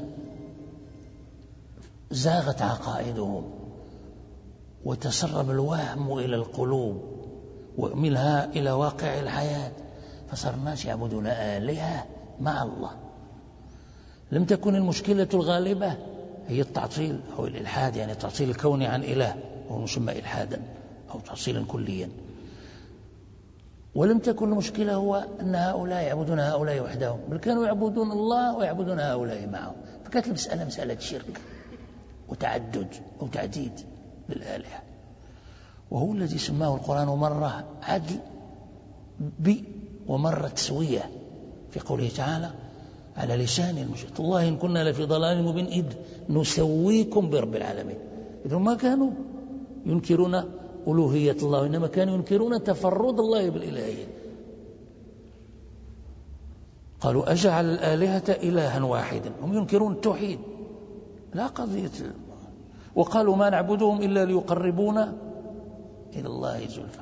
زاغت عقائدهم وتسرب الوهم إلى القلوب ومنها إلى واقع الحياة، فصار الناس يعبدون آلهة مع الله. لم تكن المشكلة الغالبة هي التعطيل أو الإلحاد، يعني تعطيل الكون عن إله، وهو مسمى إلحادا أو تعطيلا كليا. ولم تكن المشكلة هو أن هؤلاء يعبدون هؤلاء وحدهم، بل كانوا يعبدون الله ويعبدون هؤلاء معهم. فكانت المسألة مسألة شرك وتعدد أو تعديد للآلهة، وهو الذي سماه القرآن مرة عدل ومرة تسوية، في قوله تعالى على لسان المشرك: الله إن كنا لفي ضلال مبين إذ نسويكم برب العالمين. إذن ما كانوا ينكرون ألوهية الله، وإنما كانوا ينكرون تفرد الله بالإلهية. قالوا: أجعل الآلهة إلها واحدا. هم ينكرون التوحيد، لا قضية. وقالوا: ما نعبدهم إلا ليقربونا إلى الله زلفى.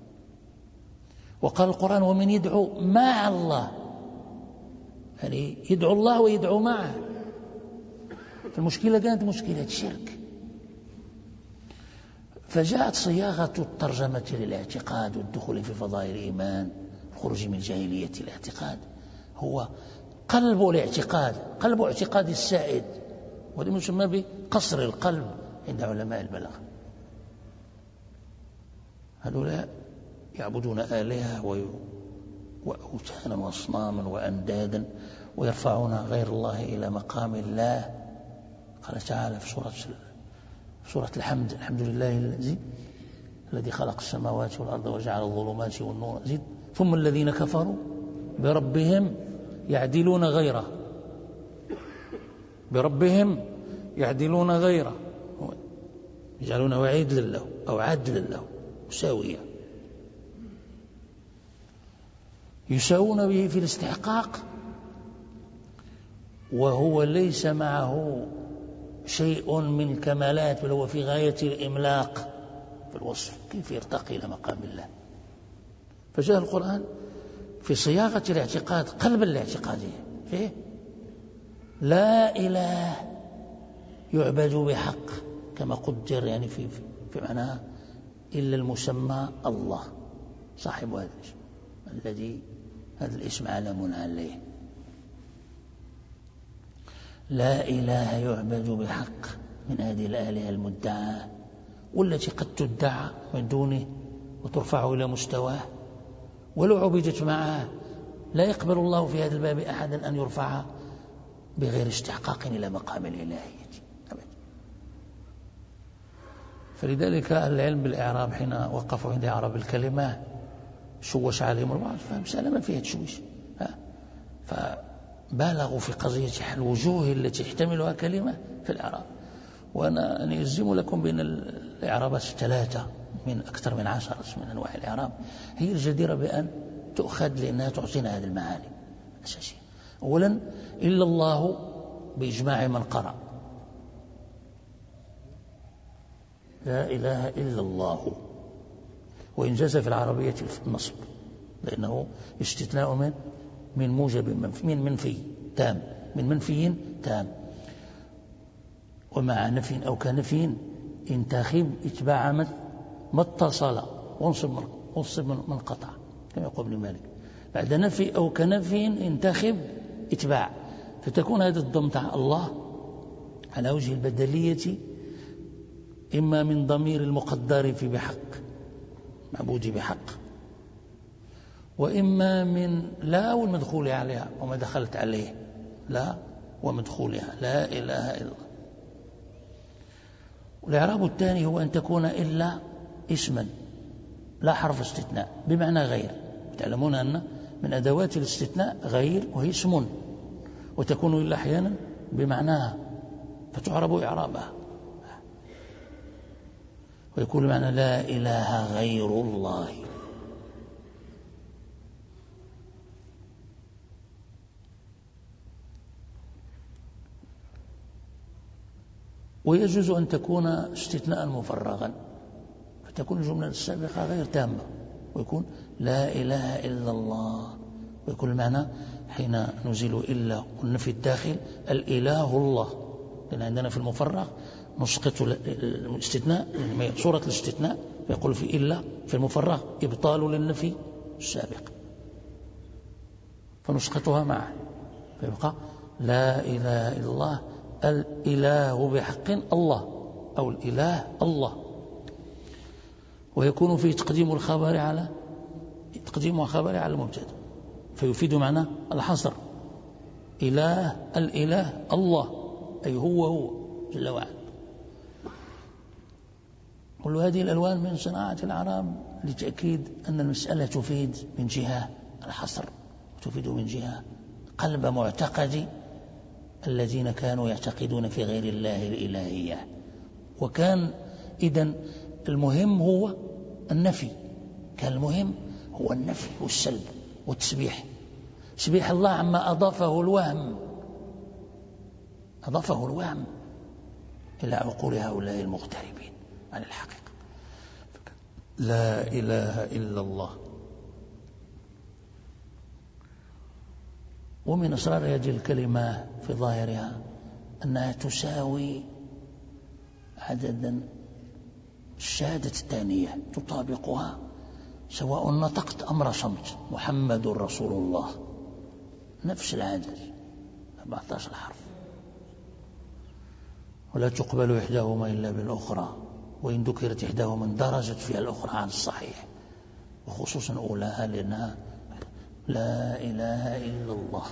وقال القرآن: ومن يدعو مع الله، يعني يدعو الله ويدعو معه. فالمشكلة كانت مشكلة شرك. فجاءت صياغة الترجمة للاعتقاد والدخول في فضائل الإيمان، الخروج من جاهلية الاعتقاد، هو قلب الاعتقاد، قلب اعتقاد السائد، وهذا يسمى بقصر القلب عند علماء البلاغة. هؤلاء يعبدون آلهة وأوثانا وأصناما وأندادا ويرفعون غير الله إلى مقام الله. قال تعالى في سورة الحمد: الحمد لله الذي خلق السماوات والأرض وجعل الظلمات والنور زد ثم الذين كفروا بربهم يعدلون غيره، بربهم يعدلون غيره، يجعلونه عدلا له أو عدلا له مساوية، يساوون به في الاستحقاق وهو ليس معه شيء من الكمالات، بل هو في غاية الإملاق في الوصف. كيف يرتقي إلى مقام الله؟ فجاء القرآن في صياغة الاعتقاد قلب الاعتقادية فيه لا إله يعبد بحق كما قدر يعني في معناها إلا المسمى الله صاحب هذا الاسم الذي هذا الاسم علم عليه. لا إله يعبد بحق من هذه الآلهة المدعاة والتي قد تدعى من دونه وترفع إلى مستواه، ولو عبدت معها لا يقبل الله في هذا الباب أحدا أن يرفع بغير استحقاق إلى مقام الإلهية أبدا. فلذلك العلم بالإعراب حين وقفوا عند إعراب الكلمة شوش عليهم البعض، فمسألة ما فيها تشويش، فبالغوا في قضية الوجوه التي يحتملها كلمة في الإعراب. وأنا ألزم لكم بأن الإعرابات الثلاثة من أكثر من 10 من أنواع الإعراب هي الجديرة بأن تؤخذ لأنها تعطينا هذه المعاني الأساسية. أولا إلا الله بإجماع من قرأ لا إله إلا الله، وإن جاز في العربية النصب لأنه استثناء من موجب من منفي تام، من منفي تام، ومع نفي أو كنفي انتخب اتباع ما اتصل وانصب من قطع كما يقول ابن مالك. بعد نفي أو كنفي انتخب اتباع، فتكون هذا الضم تاع الله على وجه البدلية إما من ضمير المقدر في بحق معبود بحق، وإما من لا والمدخول عليها وما دخلت عليه لا ومدخولها لا إله إلا الله. والإعراب الثاني هو أن تكون إلا اسما لا حرف استثناء بمعنى غير. تعلمون أن من أدوات الاستثناء غير وهي اسم، وتكون إلا أحيانا بمعناها فتعرب إعرابها، ويكون معنى لا إله غير الله. ويجوز أن تكون استثناء مفرغا فتكون الجملة السابقة غير تامة ويكون لا إله إلا الله، ويكون المعنى حين نزيل إلا قلنا في الداخل الإله الله، لأن عندنا في المفرغ نسقط الاستثناء صورة الاستثناء فيقول في إلا في المفرغ إبطال للنفي السابق فنسقطها معه فيبقى لا إله إلا الله الإله بحق الله أو الإله الله. ويكون فيه تقديم الخبر على المبتدا فيفيد معنى الحصر إله الإله الله أي هو جل وعلا. كل هذه الألوان من صناعة الأعراب لتأكيد أن المسألة تفيد من جهة الحصر وتفيد من جهة قلب معتقد الذين كانوا يعتقدون في غير الله الإلهية. وكان إذن المهم هو النفي، كان المهم هو النفي والسلب والتسبيح، تسبيح الله عما أضافه الوهم إلى عقول هؤلاء المغتربين عن الحقيقة. لا إله إلا الله. ومن أسرار هذه الكلمة في ظاهرها أنها تساوي عددا الشهادة الثانية تطابقها سواء نطقت أم رسمت محمد رسول الله، نفس العدد 14 حرف، ولا تقبل إحداهما إلا بالأخرى، وإن ذكرت إحداهما اندرجت فيها الأخرى عن الصحيح، وخصوصا أولاها لأنها لا إله إلا الله.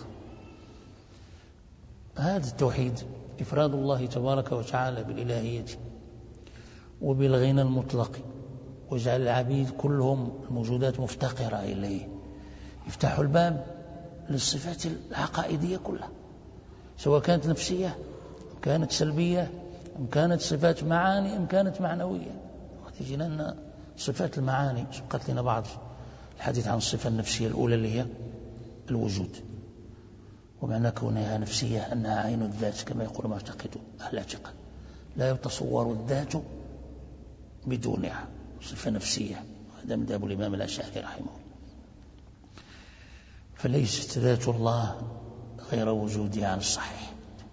هذا التوحيد إفراد الله تبارك وتعالى بالإلهية وبالغنى المطلق، وجعل العبيد كلهم الموجودات مفتقرة إليه، يفتح الباب للصفات العقائدية كلها، سواء كانت نفسية أم كانت سلبية أم كانت صفات معاني أم كانت معنوية. وتجي لنا صفات المعاني، سبقت لنا بعض الحديث عن الصفة النفسية الأولى اللي هي الوجود، ومعنى كونها نفسية أنها عين الذات كما يقول معتقد أهل الاعتقاد، لا يتصور الذات بدونها، صفة نفسية. وهذا مذهب الإمام الأشعري رحمه الله. فليست ذات الله غير وجودها على الصحيح.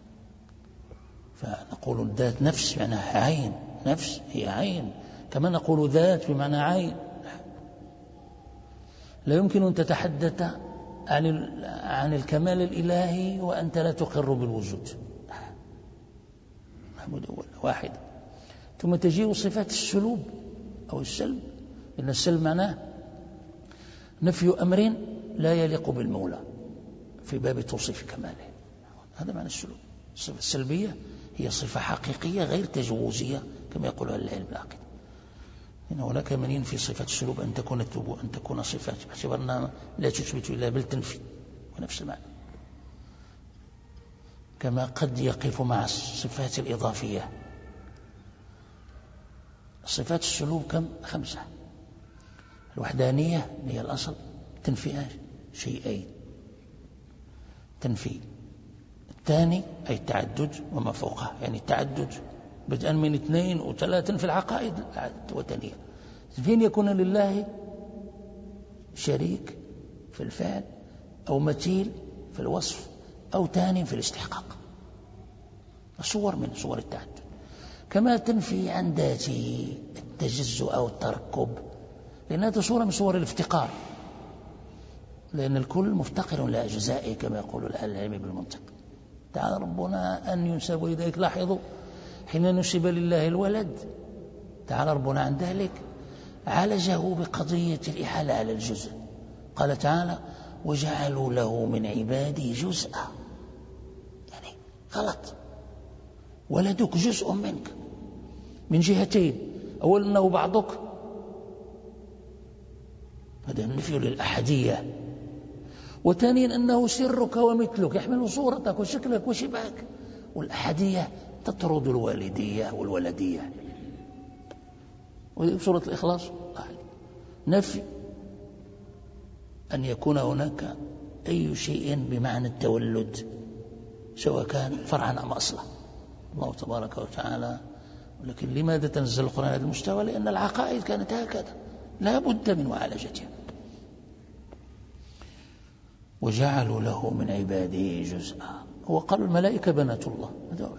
فنقول الذات نفس معناها عين، نفس هي عين، كما نقول ذات بمعنى عين. لا يمكن أن تتحدث عن الكمال الإلهي وأنت لا تقر بالوجود، واحد. ثم تجيء صفات السلوب أو السلب، لأن السلب معناه نفي أمر لا يليق بالمولى في باب توصيف كماله، هذا معنى السلوب. الصفة السلبية هي صفة حقيقية غير تجوزية كما يقول أهل العلم العقيدة. إن هناك من ينفي صفة السلوب أن تكون صفات باعتبارنا لا تثبت إلا بل تنفي، ونفس المعنى. كما قد يقف مع الصفات الإضافية. صفات السلوب كم؟ 5. الوحدانية هي الأصل، تنفي شيئين، تنفي. الثاني أي التعدد وما فوقه، يعني التعدد بدءا من 2 و3 في العقائد الوثنية. فين يكون لله شريك في الفعل أو مثيل في الوصف أو تاني في الاستحقاق، صور من صور التعدد. كما تنفي عن ذاته التجزؤ أو التركب، لأن هذه صورة من صور الافتقار، لأن الكل مفتقر لأجزائه كما يقول أهل العلم بالمنطق. تعالى ربنا أن ينسب، ولذلك لاحظوا حين نسب لله الولد تعالى ربنا عن ذلك عالجه بقضية الإحالة على الجزء. قال تعالى وجعلوا له من عباده جزءا، يعني غلط، ولدك جزء منك من جهتين، أولا أنه بعضك، هذا نفي للأحدية، وثانيا أنه سرك ومثلك، يحمل صورتك وشكلك وشبهك. والأحدية تطرد الوالدية والولدية. وفي سورة الإخلاص نفي أن يكون هناك أي شيء بمعنى التولد، سواء كان فرعا أم أصلا، الله تبارك وتعالى. ولكن لماذا تنزل القرآن على هذا المستوى؟ لأن العقائد كانت هكذا، لا بد من معالجتها. وجعلوا له من عباده جزءا، هو قال الملائكة بنات الله،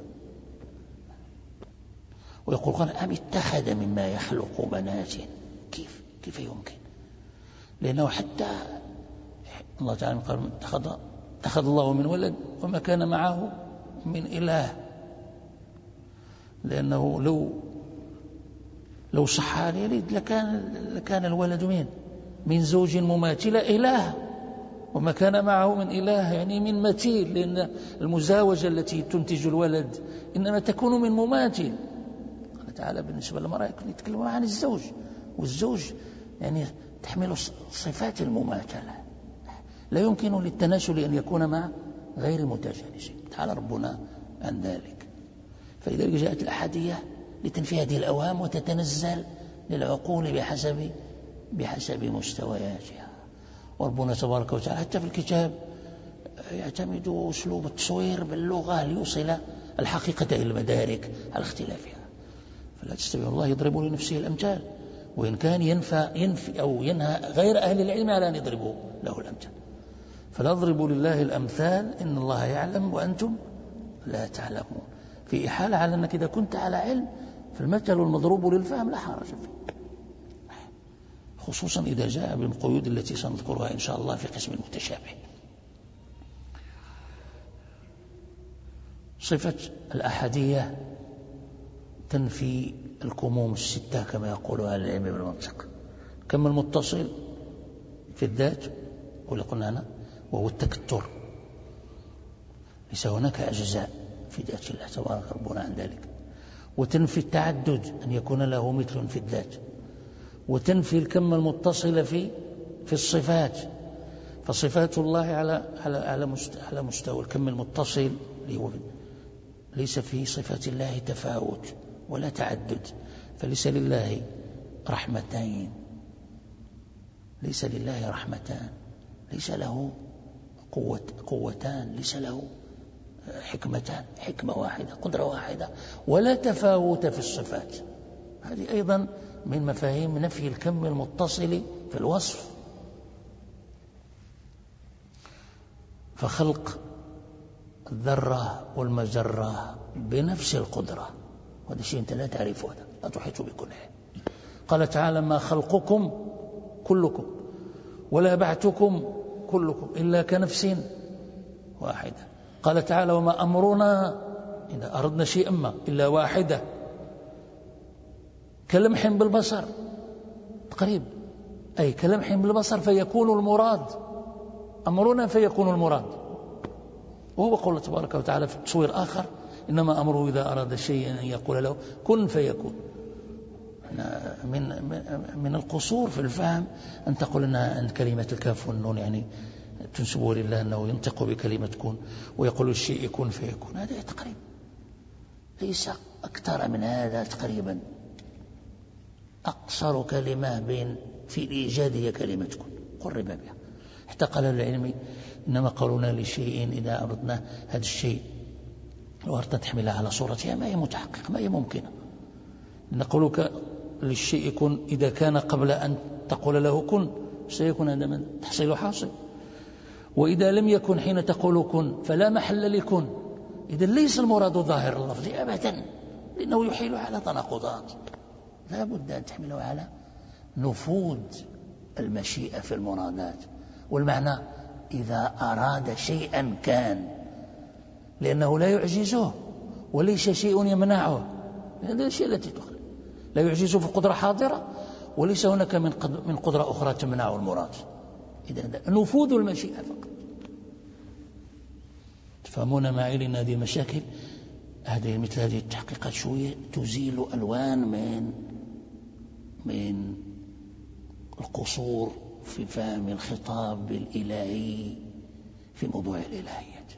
ويقول قال أم اتخذ مما يخلق بنات. كيف يمكن؟ لأنه حتى الله تعالى قال اتخذ الله من ولد وما كان معه من إله، لأنه لو صح أن يلد لكان الولد من زوج مماثلة إله، وما كان معه من إله يعني من مثيل، لأن المزاوجة التي تنتج الولد إنما تكون من مماثل. قال تعالى بالنسبة للمرأة يتكلمون عن الزوج، والزوج يعني تحمل صفات المماثلة، لا يمكن للتناسل أن يكون مع غير متجانس. تعالى ربنا عن ذلك. فلذلك جاءت الأحادية لتنفي هذه الأوهام وتتنزل للعقول بحسب مستوياتها. وربنا تبارك وتعالى حتى في الكتاب يعتمد أسلوب التصوير باللغة ليوصل الحقيقة إلى المدارك على اختلافها. فلا تستطيع الله يضرب لنفسه الأمثال، وإن كان ينفي أو ينهى غير أهل العلم على أن يضربوا له الأمثال. فلا اضربوا لله الأمثال إن الله يعلم وأنتم لا تعلمون. في إحالة على أنك إذا كنت على علم فالمثل المضروب للفهم لا حرج فيه، خصوصا إذا جاء بالقيود التي سنذكرها إن شاء الله في قسم المتشابه. صفة الأحدية تنفي الكموم 6 كما يقول أهل العلم بالمنطق. كما المتصل في الذات واللي قلنا أنا وهو التكتر. ليس هناك أجزاء في ذات الله تبارك ربنا عن ذلك. وتنفي التعدد أن يكون له مثل في الذات، وتنفي الكم المتصل في الصفات. فصفات الله على مستوى الكم المتصل ليس في صفات الله تفاوت ولا تعدد. فليس لله رحمتين، ليس لله رحمتان، ليس له قوتان، ليس له حكمتان، حكمة واحدة، قدرة واحدة، ولا تفاوت في الصفات. هذه أيضا من مفاهيم نفي الكم المتصل في الوصف. فخلق الذرة والمجرة بنفس القدرة، وهذا شيء أنت لا تعرفه، لا تحيط بكله. قال تعالى: ما خلقكم كلكم ولا بعثكم كلكم إلا كنفس واحدة. قال تعالى: وما أمرنا إذا أردنا شيئا ما إلا واحدة كلمح بالبصر، قريب، أي كلمح بالبصر فيكون المراد، أمرنا فيكون المراد. وهو قول تبارك وتعالى في تصوير آخر: إنما أمره إذا أراد شيئا أن يقول له كن فيكون. من القصور في الفهم أن تقول أن كلمة الكاف والنون يعني تنسبه لله أنه ينطق بكلمة كن ويقول الشيء يكون فيكون. هذا تقريب، ليس أكثر من هذا تقريبا. أقصر كلمة في الإيجاد هي كلمة كن، قرب بها. حتى قال العلم: إنما قولنا لشيء إذا أردنا هذا الشيء لو أردنا تحملها على صورتها ما هي متحققة، ما هي ممكنة. نقولك للشيء كن إذا كان قبل أن تقول له كن سيكون هذا من تحصيل حاصل. وإذا لم يكن حين تقول كن فلا محل لكن. إذا ليس المراد ظاهر اللفظ أبدا، لأنه يحيل على تناقضات. لا بد أن تحمله على نفوذ المشيئة في المرادات. والمعنى إذا أراد شيئا كان، لأنه لا يعجزه وليس شيء يمنعه. هذا الشيء التي تخرج لا يعجزه في القدرة حاضرة، وليس هناك من قدرة أخرى تمنع المراد. إذا نفوذ المشيئة فقط. تفهمون معي؟ لأن هذه المشاكل، مثل هذه التحقيقات شوية تزيل ألوان من القصور في فهم الخطاب الإلهي في موضوع الإلهيات.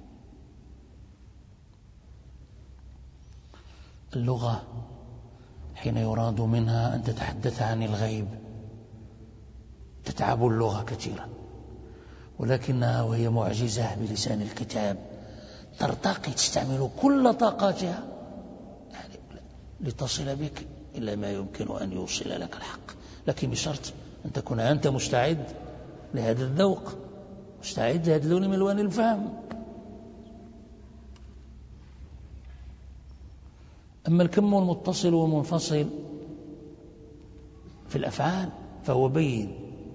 اللغة حين يراد منها أن تتحدث عن الغيب تتعب اللغة كثيرا، ولكنها وهي معجزة بلسان الكتاب ترتقي، تستعمل كل طاقاتها لتصل بك إلا ما يمكن أن يوصل لك الحق، لكن بشرط أن تكون أنت مستعد لهذا الذوق، مستعد لهذا اللون من ألوان الفهم. أما الكم المتصل والمنفصل في فهو بين.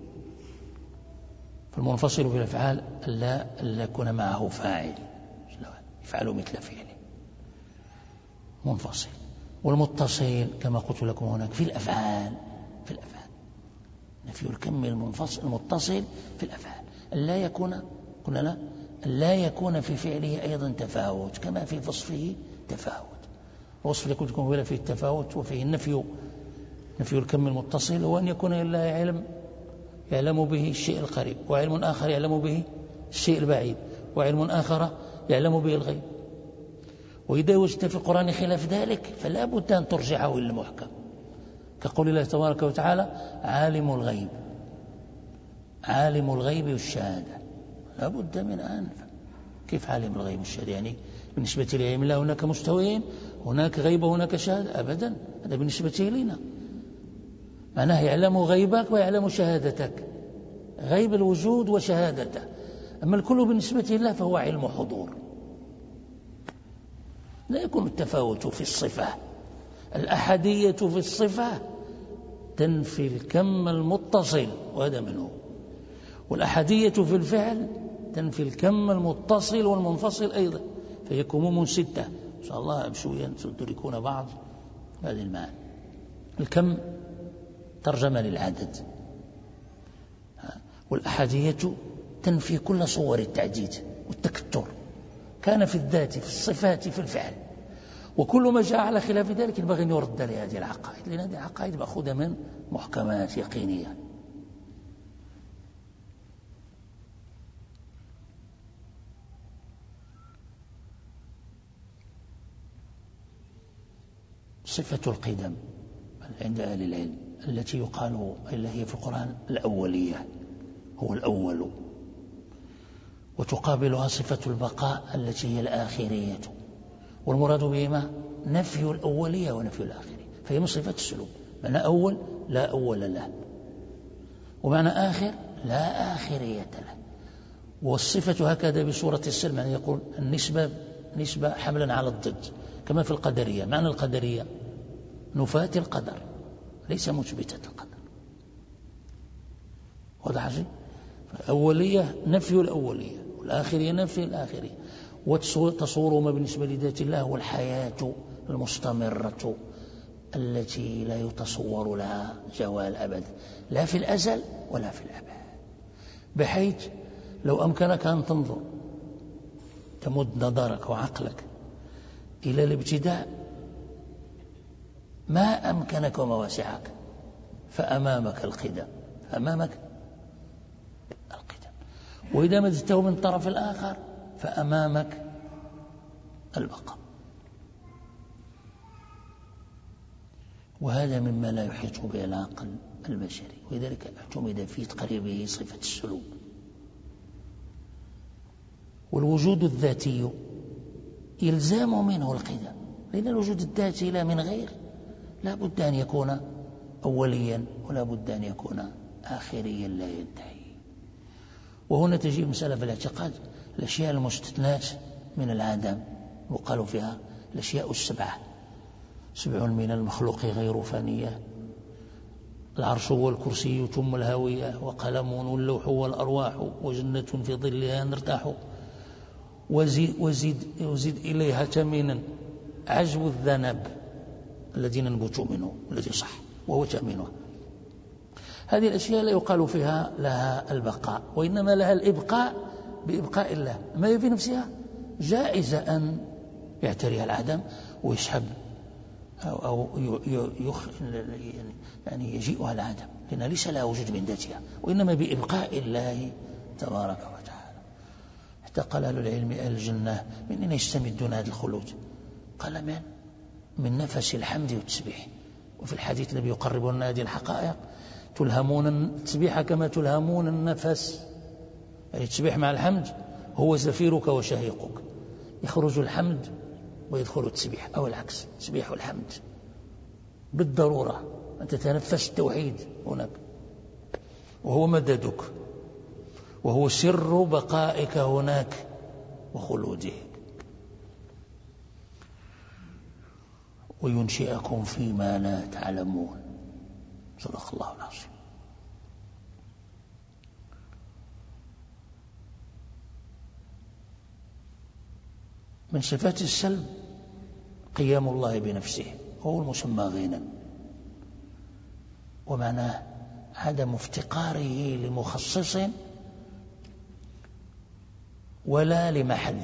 فالمنفصل في الأفعال ألا يكون معه فاعل يفعل مثل فعله منفصل. والمتصل كما قلت لكم هناك في الأفعال نفي الكم المتصل في الأفعال لا يكون في فعله أيضا تفاوت كما في وصفه تفاوت. الوصف اللي كنت ولا فيه التفاوت وفيه النفي الكم المتصل هو أن يكون لله يعلم به الشيء القريب، وعلم آخر يعلم به الشيء البعيد، وعلم آخر يعلم به الغيب. وإذا وجدت في القرآن خلاف ذلك فلا بد أن ترجعه إلى المحكم، كقول الله تبارك وتعالى: عالم الغيب والشهادة. لا بد من أن كيف عالم الغيب والشهادة؟ يعني بالنسبة لعلم الله هناك مستويين، هناك غيب وهناك شهادة؟ أبدا، هذا بالنسبة لنا معناه يعلم غيبك ويعلم شهادتك، غيب الوجود وشهادته. أما الكل بالنسبة لله فهو علم حضور. لا يكون التفاوت في الصفة. الأحدية في الصفة تنفي الكم المتصل وهذا منه، والأحدية في الفعل تنفي الكم المتصل والمنفصل أيضا، فهي كموم 6. إن شاء الله بشوية تدركون بعض هذه المعاني. الكم ترجمة للعدد، والأحدية تنفي كل صور التعديد والتكتر، كان في الذات في الصفات في الفعل، وكل ما جاء على خلاف ذلك ينبغي أن يرد لهذه العقائد، لأن هذه العقائد مأخوذة من محكمات يقينية. صفة القدم عند أهل العلم التي يقال اللي هي في القرآن الأولية، هو الأول، وتقابلها صفة البقاء التي هي الآخرية، والمراد بهما نفي الأولية ونفي الآخرية، فهي من صفة السلوك. معنى أول لا أول له، ومعنى آخر لا آخرية له. والصفة هكذا بصورة السلم، يعني يقول نسبة حملا على الضد، كما في القدرية. معنى القدرية نفاة القدر، ليس مثبتة القدر. واضح شيء؟ الأولية نفي الأولية، والآخرية نفي الآخرية. وتصورهما بالنسبة لذات الله هو الحياة المستمرة التي لا يتصور لها زوال أبدا، لا في الأزل ولا في الأبد، بحيث لو أمكنك أن تنظر تمد نظرك وعقلك إلى الابتداء ما أمكنك وما وسعك، فأمامك القدم، أمامك القدم. وإذا مدته من طرف الآخر فأمامك البقاء. وهذا مما لا يحيط به العقل البشري، ولذلك اعتمد في تقريبه صفة السلوك. والوجود الذاتي يلزم منه القدم، لأن الوجود الذاتي لا من غير، لا بد أن يكون أوليا ولا بد أن يكون آخريا لا ينتهي. وهنا تجي مسألة في الاعتقاد، الأشياء المستثنات من العدم وقالوا فيها الأشياء السبعة، 7 من المخلوق غير فانية، العرش والكرسي ثم الهاوية وقلم واللوح والأرواح وجنة في ظلها نرتاح، وزيد إليها ثمينا عجب الذنب الذي ننبت منه الذي صح وهو ثمينها. هذه الأشياء لا يقال فيها لها البقاء، وإنما لها الإبقاء بإبقاء الله. ما هي في نفسها جائزة أن يعتريها العدم ويسحب أو يعني يجيئها العدم، لأن ليس لها وجود من ذاتها، وإنما بإبقاء الله تبارك وتعالى. حتى قال أهل العلم أهل الجنة من أين يستمدون هذا الخلود؟ قال من نفس الحمد والتسبيح. وفي الحديث الذي يقرب لنا هذه الحقائق، تلهمون التسبيح كما تلهمون النفس، يعني التسبيح مع الحمد هو زفيرك وشهيقك، يخرج الحمد ويدخل التسبيح، أو العكس، التسبيح والحمد بالضرورة، أن تتنفس التوحيد هناك، وهو مددك، وهو سر بقائك هناك وخلودك. وينشئكم فيما لا تعلمون. صدق الله العظيم. من صفات السلب قيام الله بنفسه، هو المسمى غنى، ومعناه عدم افتقاره لمخصص ولا لمحل،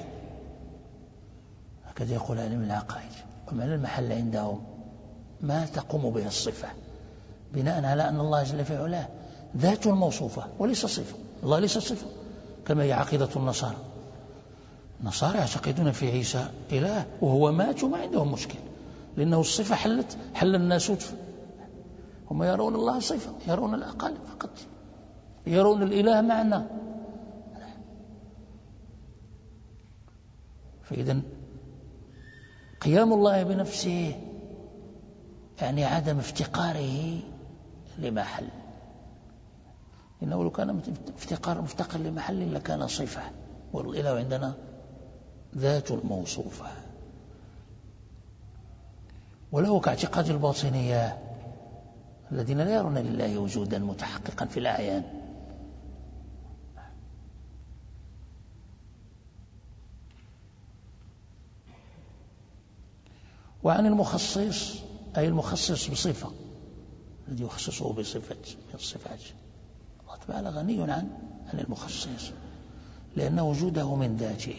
هكذا يقول علم العقائد. ومعنى المحل عندهم ما تقوم به الصفة، بناء على أن الله جل في علاه ذات موصوفة وليس صفة. الله ليس صفة، كما هي عقيدة النصارى. النصارى يعتقدون في عيسى إله وهو مات وما عندهم مشكل، لأنه الصفة حل الناسوت. هم يرون الله صفة، يرون الأقل فقط، يرون الإله معنى. فإذن قيام الله بنفسه يعني عدم افتقاره لمحل، إنه لو كان مفتقر لمحل لكان صفة، والإله عندنا ذات الموصوفة. وله كاعتقاد الباطنية الذين لا يرون لله وجودا متحققا في الأعيان. وعن المخصص أي المخصص بصفة، الذي يخصصه بصفة من الصفات. الله تعالى غني عن المخصص، لأن وجوده من ذاته.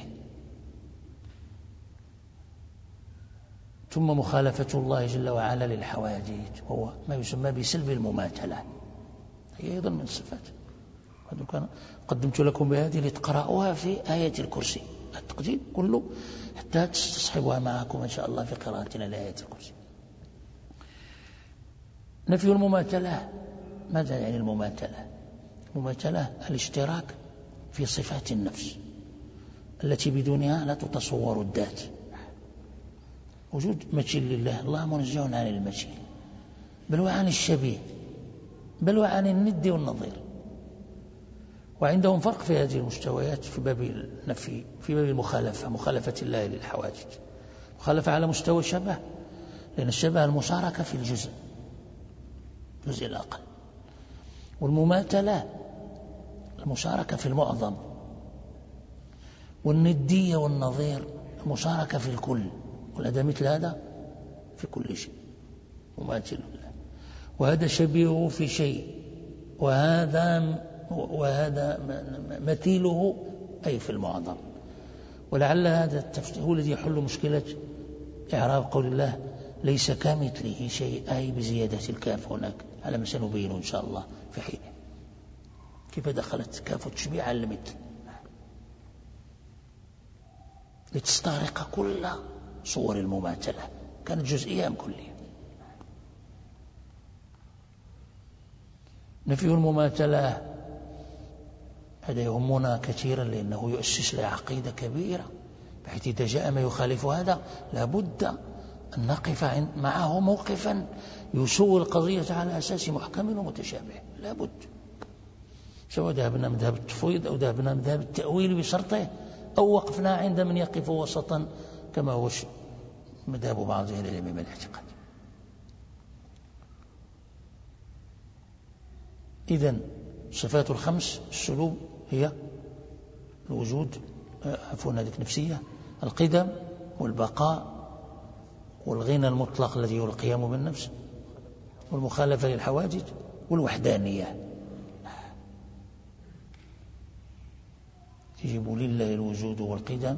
ثم مخالفة الله جل وعلا للحوادث وهو ما يسمى بسلب المماثلة، هي أيضا من الصفات. قدمت لكم بهذه لتقرأوها في آية الكرسي، التقديم كله حتى تستصحبها معكم إن شاء الله في قراءتنا لآية الكرسي. نفي المماثلة، ماذا يعني المماثلة؟ المماثلة الاشتراك في صفات النفس التي بدونها لا تتصور الذات. وجود مثيل لله، الله منزه عن المثيل، بل وعن الشبيه، بل وعن الند والنظير. وعندهم فرق في هذه المستويات في باب النفي، في باب المخالفة، مخالفة الله للحوادث. مخالفة على مستوى الشبه، لأن الشبه المشاركة في الجزء الأقل، والمماثلة المشاركة في المعظم، والندية والنظير المشاركة في الكل. وهذا مثل هذا في كل شيء مماثل له، وهذا شبيهه في شيء، وهذا مثيله أي في المعظم. ولعل هذا التفسير هو الذي يحل مشكلة إعراب قول الله ليس كمثله شيء، أي بزيادة الكاف هناك، على ما سنبينه إن شاء الله في حين كيف دخلت كاف التشبيه على المثل لتستغرق كل صور المماثلة، كانت جزئية أم كلية. نفي المماثلة هذا يهمنا كثيرا، لأنه يؤسس لعقيدة كبيرة، بحيث إذا جاء ما يخالف هذا لابد أن نقف معه موقفا يسوي القضية على أساس محكم ومتشابه، لابد، سواء ذهبنا مذهب التفويض أو ذهبنا مذهب التأويل بشرطه، أو وقفنا عند من يقف وسطا كما هو مذهب بعض أهل العلم بالاعتقاد. إذن صفات الخمس السلوب هي الوجود، عفوا هذه نفسية، القدم والبقاء والغنى المطلق الذي هو القيام بالنفس، والمخالفة للحوادث، والوحدانية. يجب لله الوجود والقدم،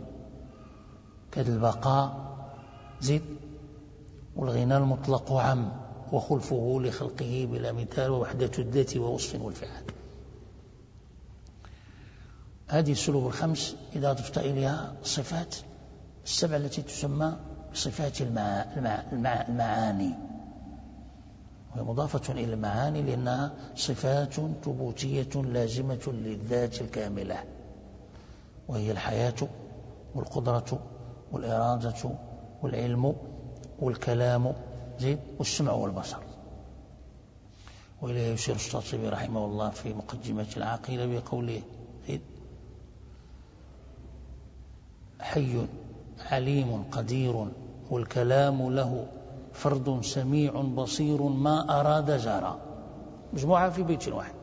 كالبقاء زد، والغنى المطلق عم، وخلفه لخلقه بلا مثال، ووحدة الذات ووصف والفعال. هذه السلوك الخمس إذا أضفت إليها صفات السبع التي تسمى بصفات المعاني، وهي مضافة إلى المعاني لأنها صفات ثبوتية لازمة للذات الكاملة، وهي الحياة والقدرة والإرادة والعلم والكلام والسمع والبصر. وإليه يشير الشاطبي رحمه الله في مقدمة العقيدة بقوله حي عليم قدير والكلام له فرد سميع بصير ما أراد جرى، مجموعة في بيت واحد.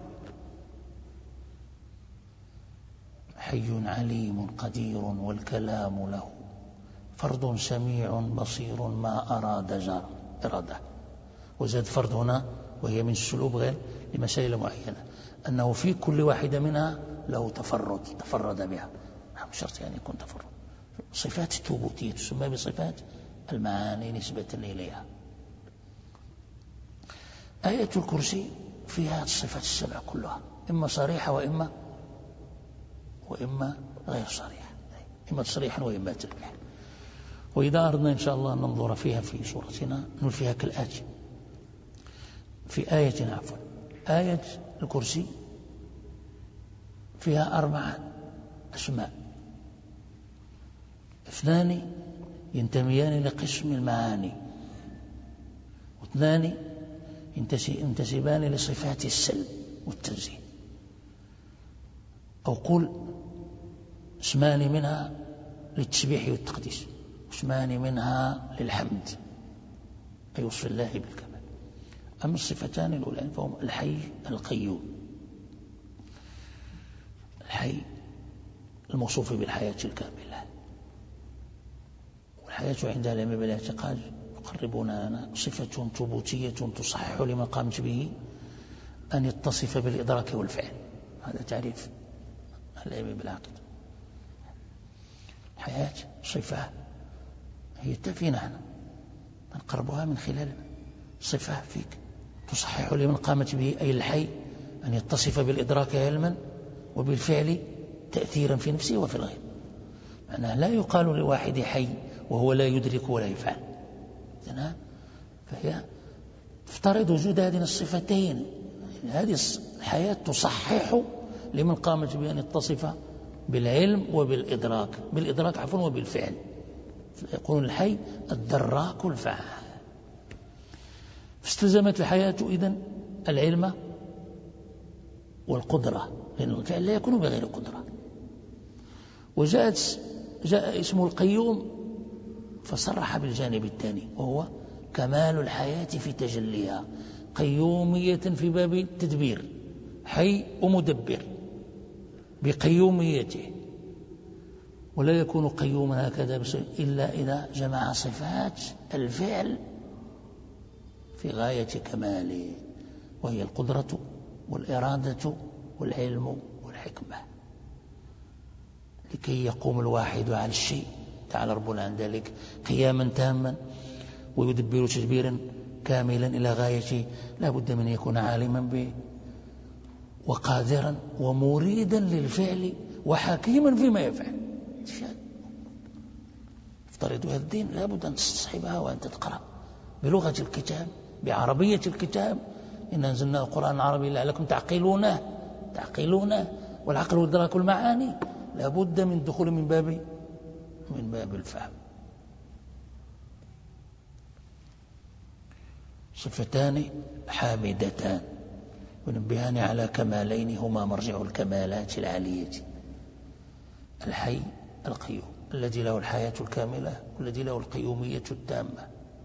حي عليم قدير والكلام له فرد سميع بصير ما أراد جرى، إرادة، وزاد فرد هنا وهي من السلوب غير لمسائل معينة، أنه في كل واحدة منها له تفرد بها، مش شرط يعني يكون تفرد. صفات الثبوتية تسمى بصفات المعاني نسبة إليها. آية الكرسي فيها الصفات السبع كلها، إما صريحة وإما غير صريحة، إما تصريحا وإما تلميحا. وإذا أردنا إن شاء الله ننظر فيها في سورتنا نلفيها كالآتي. في آية الكرسي فيها 4 أسماء، 2 ينتميان لقسم المعاني، و2 ينتسبان لصفات السلب والتنزيه، أو قل 2 منها للتسبيح والتقديس، 2 منها للحمد أي وصف الله بالكمال. أما الصفتان الأولى فهم الحي القيوم، الحي الموصوف بالحياة الكاملة، والحياة عند العلم بالاعتقاد يقربون لنا صفة ثبوتية تصحح لما قامت به أن يتصف بالإدراك والفعل، هذا تعريف العلم بالعقيدة. حياة صفة هي فينا نحن نقربها من خلال صفة فيك تصحح لمن قامت به أي الحي أن يتصف بالإدراك علما وبالفعل تأثيرا في نفسه وفي الغير. معناه لا يقال لواحد حي وهو لا يدرك ولا يفعل. فهي تفترض وجود هذه الصفتين. هذه الحياة تصحح لمن قامت بأن يتصف بالعلم وبالإدراك وبالفعل. يقول الحي الدراك الفعال. فاستلزمت الحياة إذن العلم والقدرة، لأن الفعل لا يكون بغير قدرة. جاء اسمه القيوم فصرح بالجانب الثاني وهو كمال الحياة في تجليها، قيومية في باب التدبير، حي ومدبر بقيوميته، ولا يكون قيوما هكذا إلا إذا جمع صفات الفعل في غاية كماله، وهي القدرة والإرادة والعلم والحكمة، لكي يقوم الواحد على الشيء تعالى ربنا عن ذلك قياما تاما ويدبر تدبيرا كاملا إلى غايته. لا بد من يكون عالما به وقادرا ومريدا للفعل وحكيما فيما يفعل. افترض هذا الدين لا بد أن تستصحبها وأن تقرأ بلغة الكتاب بعربية الكتاب. إن أنزلنا القرآن عربي لعلكم تعقلونه والعقل والإدراك المعاني لا بد من دخول من باب الفهم. صفتان حامدتان ونبهان على كمالين هما مرجع الكمالات العالية: الحي القيوم الذي له الحياة الكاملة والذي له القيومية التامة،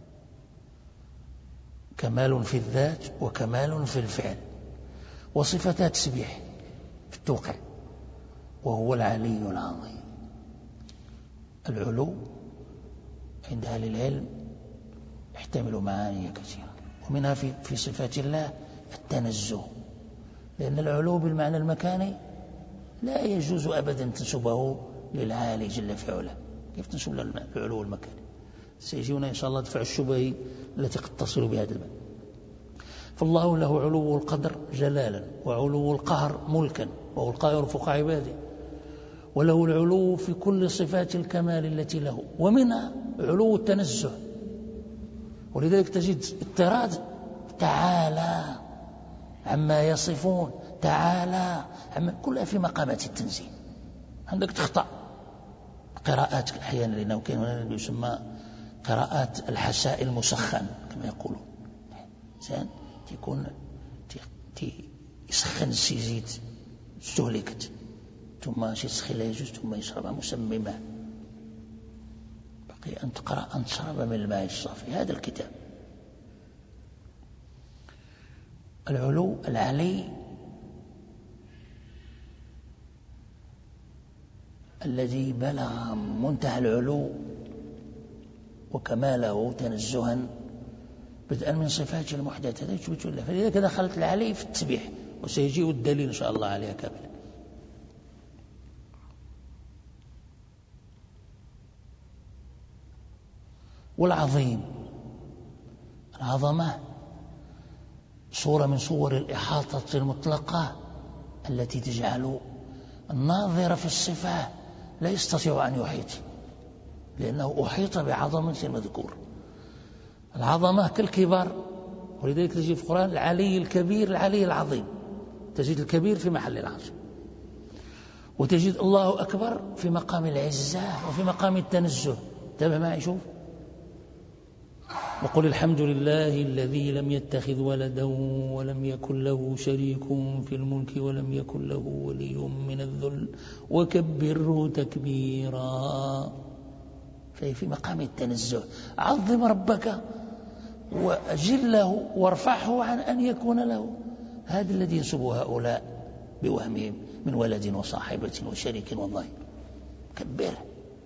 كمال في الذات وكمال في الفعل، وصفتا تسبيح في التوقع، وهو العلي العظيم. العلو عند أهل العلم يحتمل معاني كثيرة، ومنها في صفات الله التنزه، لأن العلو بالمعنى المكاني لا يجوز أبدا تنسبه للعالي جل في علاه. كيف تنسب العلو المكاني؟ سيجينا إن شاء الله دفع الشبه التي قد تصل بهذا الباب. فالله له علو القدر جلالا، وعلو القهر ملكا، وهو القاهر فوق عباده، وله العلو في كل صفات الكمال التي له، ومنها علو التنزه. ولذلك تجد اضطراد تعالى عما يصفون، تعالى كلها في مقامات التنزيه. عندك تخطأ قراءات أحيانا، لأنه كان يسمى قراءات الحساء المسخن كما يقولون. إنسان تكون يسخن السيزيد استهلكت ثم يسخن لا يجوز ثم يشربها مسممة، بقي أن تقرأ أن تشرب من الماء الصافي. هذا الكتاب العلو العلي الذي بلغ منتهى العلو وكماله تنزها بدءا من صفات المحدثة يثبت الله. فلذلك دخلت العلي في التسبيح، وسيجيء الدليل إن شاء الله عليها كاملا. والعظيم، العظمة صورة من صور الإحاطة المطلقة التي تجعل الناظر في الصفة لا يستطيع أن يحيط، لأنه أحيط بعظمة المذكور. العظمة كالكبار، ولذلك تجد في القرآن العلي الكبير العلي العظيم، تجد الكبير في محل العظيم، وتجد الله أكبر في مقام العزة وفي مقام التنزه. تابع معي شوف: وقل الحمد لله الذي لم يتخذ ولدا ولم يكن له شريك في الملك ولم يكن له ولي من الذل وكبره تكبيرا. فهي في مقام التنزه. عظم ربك وجله وارفعه عن أن يكون له هذا الذي ينسب هؤلاء بوهمهم من ولد وصاحبة وشريك وظاهر. كبره.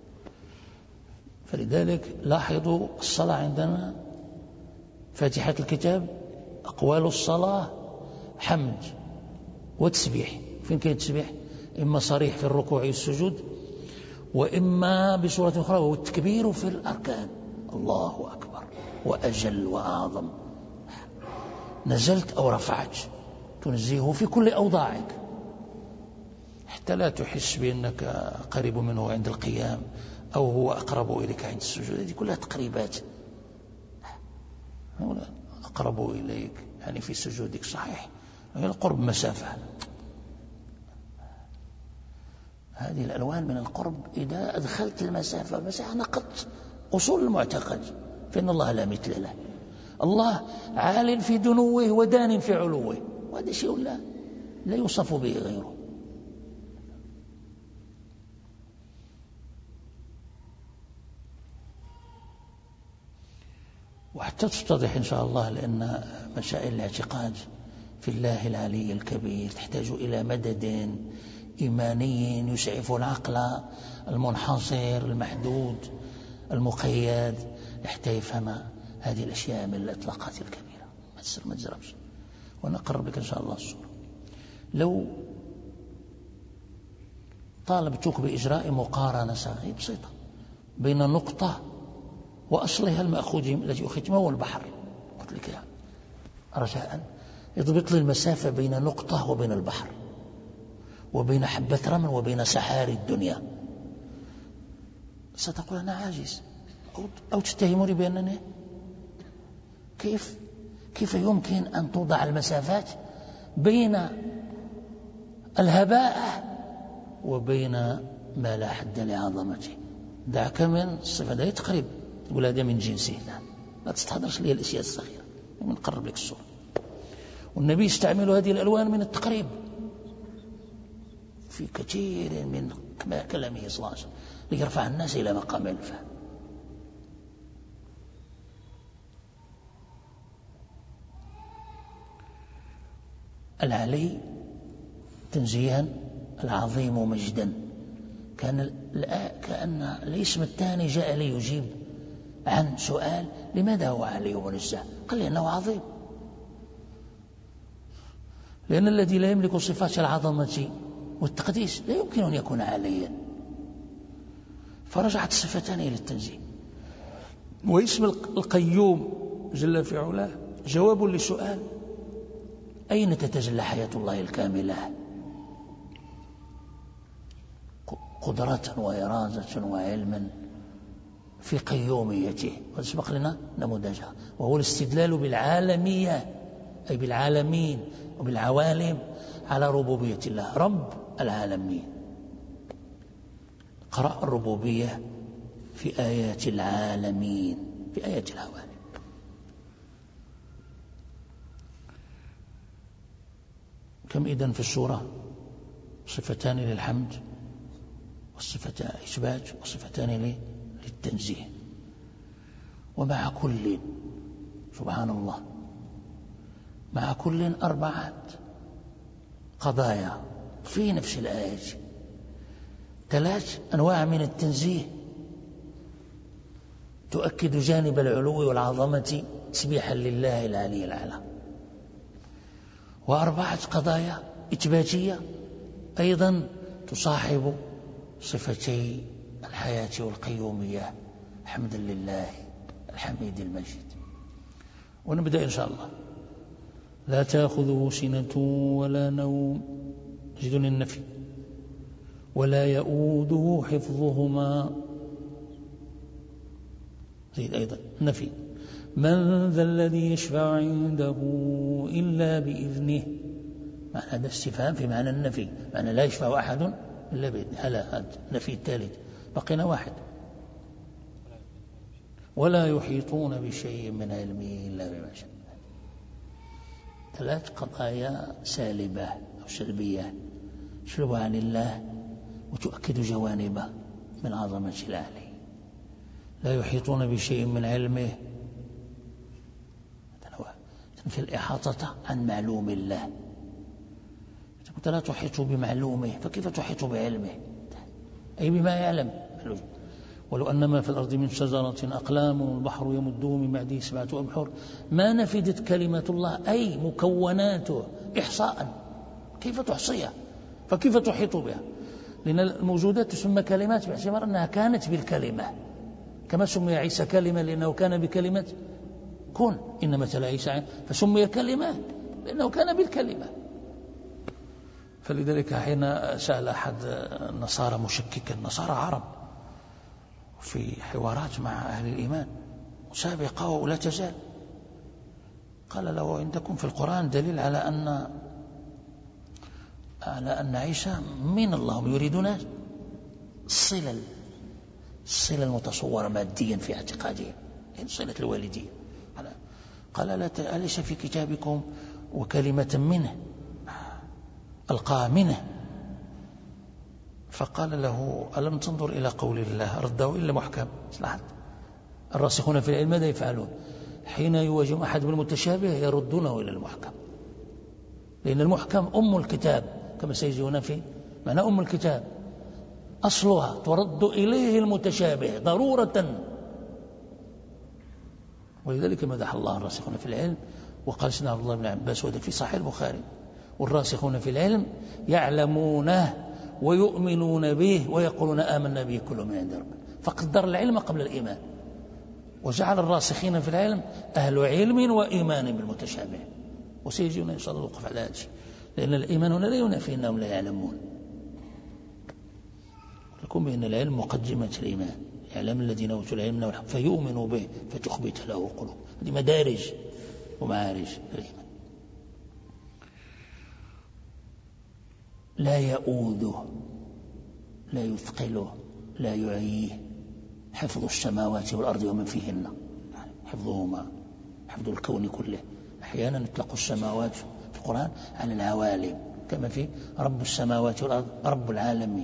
فلذلك لاحظوا الصلاة عندنا فاتحة الكتاب أقوال الصلاة حمد وتسبيح. فين كان التسبيح؟ إما صريح في الركوع والسجود، وإما بصورة أخرى وهو التكبير في الأركان، الله أكبر وأجل وأعظم. نزلت أو رفعت تنزيه في كل أوضاعك حتى لا تحس بأنك قريب منه عند القيام أو هو أقرب إليك عند السجود. هذه كلها تقريبات. أقرب إليك يعني في سجودك صحيح، القرب مسافة. هذه الألوان من القرب إذا أدخلت المسافة نقضت أصول المعتقد، فإن الله لا مثل له. الله عال في دنوه ودان في علوه، وهذا شيء لا يوصف به غيره. وحتى تتضح إن شاء الله، لأن مسائل الاعتقاد في الله العلي الكبير تحتاج إلى مدد إيماني يسعف العقل المنحصر المحدود المقيد حتى يفهم هذه الأشياء من الإطلاقات الكبيرة. ما تزربش. وأنا أقرب لك إن شاء الله الصورة. لو طالبتك بإجراء مقارنة بسيطة بين نقطة وأصلها المأخوذ التي أخذت هو البحر، قلت لك رجاء اضبط لي المسافة بين نقطة وبين البحر، وبين حبة رمل وبين سحاري الدنيا. ستقول أنا عاجز، أو تتهمني بأنني كيف يمكن أن توضع المسافات بين الهباء وبين ما لا حد لعظمته. دعك من الصفة هذه تقريب، تقول هذا من جنسه. لا تستحضرش لي الأشياء الصغيرة، نقرب لك الصورة. والنبي يستعمل هذه الألوان من التقريب في كثير من كلامه صلى الله عليه وسلم ليرفع الناس إلى مقام الفهم. العلي تنزيها، العظيم مجدا. كأن الاسم الثاني جاء ليجيب عن سؤال لماذا هو علي ومنزه؟ قال لأنه عظيم، لأن الذي لا يملك صفات العظمة والتقديس لا يمكن أن يكون عليا. فرجعت الصفتان إلى التنزيه. واسم القيوم جل في علاه جواب لسؤال أين تتجلى حياة الله الكاملة؟ قدرة وإرادة وعلما في قيوميته، وسبق لنا نموذجها، وهو الاستدلال بالعالمية أي بالعالمين وبالعوالم على ربوبية الله رب العالمين. قرأ الربوبية في آيات العالمين، في آيات العوالم. كم إذن في السورة؟ صفتان للحمد والصفتان إثبات وصفتان للتنزيه. ومع كل سبحان الله مع كل 4 قضايا في نفس الآية، 3 أنواع من التنزيه تؤكد جانب العلو والعظمة تسبيحا لله العلي الأعلى، و4 قضايا إثباتية أيضا تصاحب صفتي الحياة والقيومية حمدا لله الحميد المجيد. ونبدأ إن شاء الله. لا تأخذه سنة ولا نوم، جدن النفي، ولا يؤوده حفظهما، زيد أيضا نفي. من ذا الذي يشفع عنده إلا بإذنه، معنى هذا استفهام في معنى النفي، معنى لا يشفع أحد إلا بإذنه. هذا نفي الثالث، بقينا 1. ولا يحيطون بشيء من علمه إلا بما شاء. 3 قضايا سالبة أو سلبية تشلب عن الله وتؤكد جوانبه من عظمة العلي. لا يحيطون بشيء من علمه في الإحاطة عن معلوم الله. أنت لا تحيط بمعلومه، فكيف تحيط بعلمه؟ أي بما يعلم. ولو أن ما في الأرض من شجرة أقلام والبحر يمده من بعده 7 أبحر ما نفدت كلمة الله أي مكوناته إحصاء. كيف تحصيها؟ فكيف تحيط بها؟ لأن الموجودات تسمى كلمات باعتبار أنها كانت بالكلمة، كما سمي عيسى كلمة لأنه كان بكلمة كن، إن مثل عيسى فسمي كلمة لأنه كان بالكلمة. فلذلك حين سأل أحد النصارى مشككا، النصارى عرب في حوارات مع أهل الإيمان سابقة ولا تزال، قال له عندكم في القرآن دليل على أن عيسى من الله، يريدون الصلة المتصورة ماديا في اعتقادهم، صلة الوالدية. قال لا، أليس في كتابكم وكلمة منه ألقاها منه؟ فقال له ألم تنظر إلى قول الله؟ رده إلا محكم. الراسخون في العلم ماذا يفعلون؟ حين يواجهون أحد بالمتشابه يردونه إلى المحكم، لأن المحكم أم الكتاب كما سيجيون في معنى أم الكتاب، أصلها ترد إليه المتشابه ضرورة. ولذلك مدح الله الراسخون في العلم وقال سيدنا عبد الله بن عباس وهذا في صحيح البخاري: والراسخون في العلم يعلمونه ويؤمنون به ويقولون آمنا به كل من عند ربنا. فقدر العلم قبل الإيمان، وجعل الراسخين في العلم أهل علم وإيمان بالمتشابه. وسيجينا إن شاء الله الوقف على هذا، لأن الإيمان هنا لا ينافي أنهم لا يعلمون، لكم بأن العلم مقدمة الإيمان، يعلم الذين أوتوا العلم والحق فيؤمنوا به فتخبت له قلوب. هذه مدارج ومعارج الإيمان. لا يؤوده، لا يثقله، لا يعيه حفظ السماوات والأرض ومن فيهن، حفظهما حفظ الكون كله. أحيانا يطلق السماوات في القرآن على العوالم، كما في رب السماوات والأرض رب العالمين.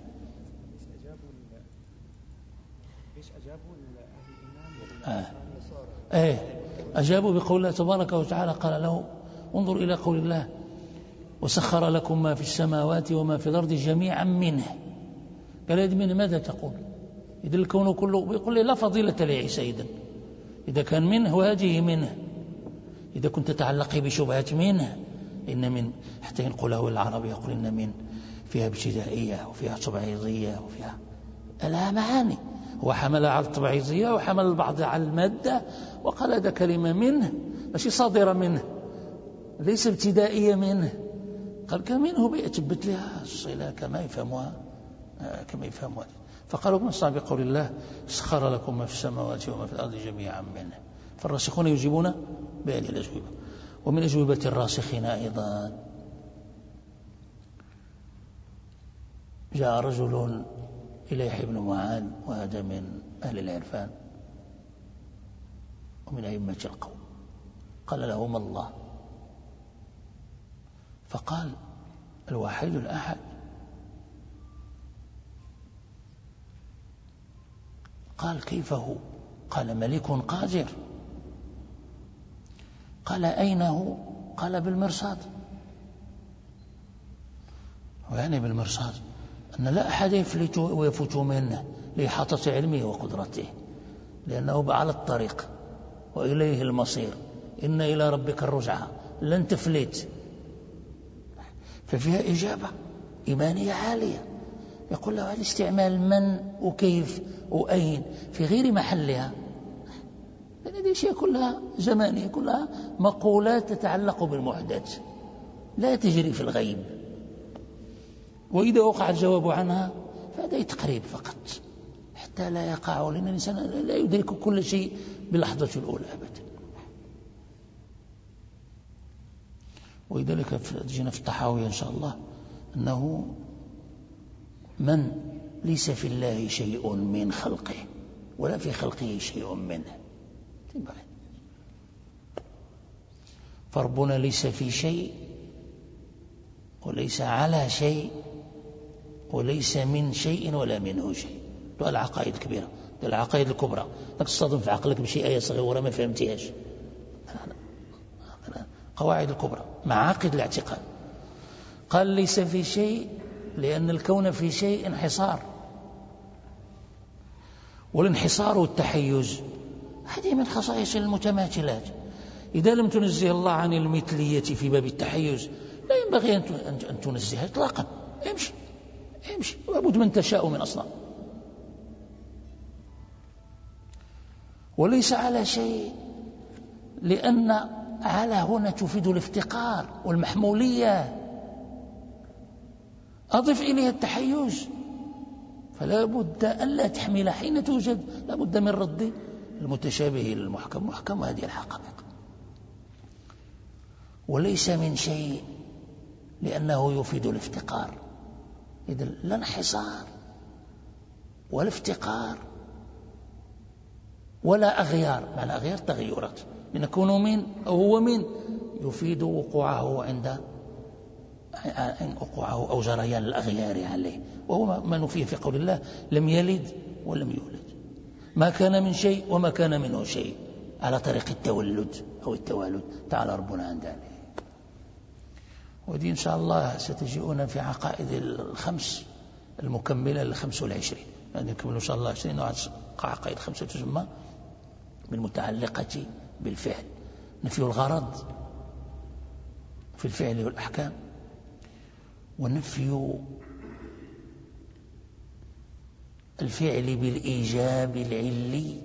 أجابوا بقول الله تبارك وتعالى، قال له انظر إلى قول الله: وسخر لكم ما في السماوات وما في الأرض جميعا منه. قال يد منه ماذا تقول؟ إذا الكون كله يقول لي لا فضيلة لعيسى إذا كان منه وهذه منه. إذا كنت تعلقي بشبهة منه، إن من حتى ينقله العربي يقول إن من فيها ابتدائية وفيها تبعيضية وفيها لها معاني. هو حمل على التبعيضية وحمل البعض على المادة وقال هذا كلمة منه ماشي صادرة منه، ليس ابتدائية منه. قال كمنه بيثبت لها الصلة كما يفهمها فقالوا من صعب قول الله: سخر لكم ما في السماوات وما في الأرض جميعا منه. فالراسخون يجيبون بهذه الأجوبة. ومن أجوبة الراسخين أيضا جاء رجل إلى يحيى بن معاذ، وهذا من أهل العرفان ومن أئمة القوم، قال له: ما الله؟ فقال: الواحد الأحد. قال: كيف هو؟ قال: ملك قادر. قال: أين هو؟ قال: بالمرصاد. ويعني بالمرصاد أن لا أحد يفلت ويفوت منه لإحاطة علمه وقدرته، لأنه على الطريق وإليه المصير، إن إلى ربك الرجعة، لن تفلت. ففيها إجابة إيمانية عالية. يقول له: هذا استعمال من وكيف وأين في غير محلها، لأن هذه الأشياء كلها زمانية، كلها مقولات تتعلق بالمحدث لا تجري في الغيب، وإذا وقع الجواب عنها فهذا تقريب فقط حتى لا يقع، لأن الإنسان لا يدرك كل شيء باللحظة الأولى أبدا. ولذلك جينا في الطحاوية إن شاء الله أنه من ليس في الله شيء من خلقه ولا في خلقه شيء منه، فربنا ليس في شيء وليس على شيء وليس من شيء ولا منه شيء. ده العقائد الكبيرة، ده العقائد الكبرى. لا تصطدم في عقلك بشيء آية صغيرة ما فهمتهاش. قواعد الكبرى، معاقد الاعتقاد. قال: ليس في شيء، لأن الكون في شيء انحصار، والانحصار والتحيز هذه من خصائص المتماثلات. إذا لم تنزه الله عن المثلية في باب التحيز لا ينبغي أن تنزه إطلاقا. يمشي، وابد من تشاء من أصنام. وليس على شيء، لأن على هنا تفيد الافتقار والمحمولية، أضف إليها التحيز، فلا بد أن لا تحمل حين توجد، لا بد من رد المتشابه إلى المحكم، محكم هذه الحقائق. وليس من شيء لأنه يفيد الافتقار. إذن لا انحصار ولا افتقار ولا أغيار، معنى أغيار تغيرات، لنكون من أو هو من يفيد وقوعه عند وقوعه أو جريان الأغيار عليه، وهو ما نفيه في قول الله لم يلد ولم يولد، ما كان من شيء وما كان منه شيء، على طريق التولد أو التوالد، تعالى ربنا عن ذلك. ودي إن شاء الله ستجيئون في عقائد الخمس المكملة ل25، يعني نكمل إن شاء الله 20 عقائد 5 تسمى بالمتعلقة بالفعل، نفي الغرض في الفعل والأحكام، ونفي الفعل بالإيجاب العلي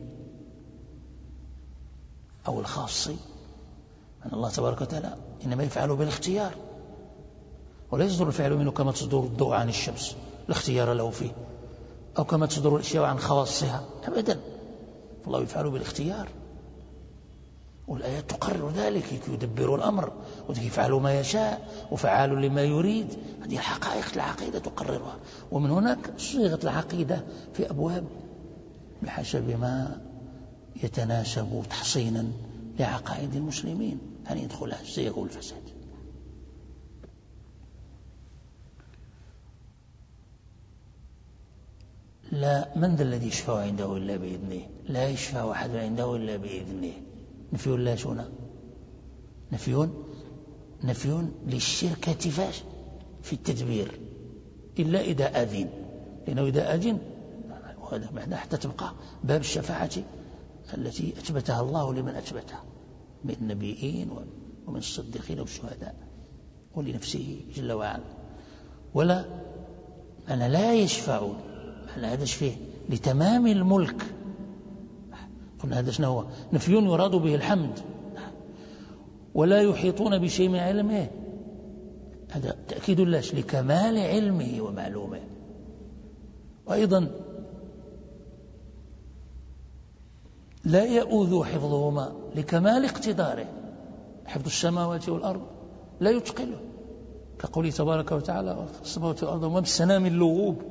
أو الخاصي، أن الله تبارك وتعالى إنما يفعله بالاختيار، ولا يصدر الفعل منه كما تصدر الضوء عن الشمس، لا اختيار له فيه، أو كما تصدر الأشياء عن خواصها أبدا، فالله يفعله بالاختيار، والآيات تقرر ذلك، يدبر الأمر ويفعل ما يشاء وفعال لما يريد. هذه الحقائق العقيدة تقررها، ومن هناك صيغت العقيدة في أبواب بحسب ما يتناسب تحصينا لعقائد المسلمين أن يدخلها الزيغ والفساد. لا، من ذا الذي يشفع عنده إلا بإذنه؟ لا يشفع أحد عنده إلا بإذنه. نفي لا شنا، نفي للشركة فاش في التدبير إلا إذا أذن، لأنه إذا أذن وهذا معناه حتى تبقى باب الشفاعة التي أثبتها الله لمن أثبتها من النبيين ومن الصديقين والشهداء ولنفسه جل وعلا. ولا أنا لا يشفعون، أنا هذا فيه لتمام الملك، قلنا هذا شنو هو؟ نفي يراد به الحمد. ولا يحيطون بشيء من علمه، هذا تأكيد لاش لكمال علمه ومعلومه. وأيضا لا يؤوذ حفظهما لكمال اقتداره، حفظ السماوات والأرض لا يتقله، كقوله تبارك وتعالى السماوات والأرض وما مسنا من لغوب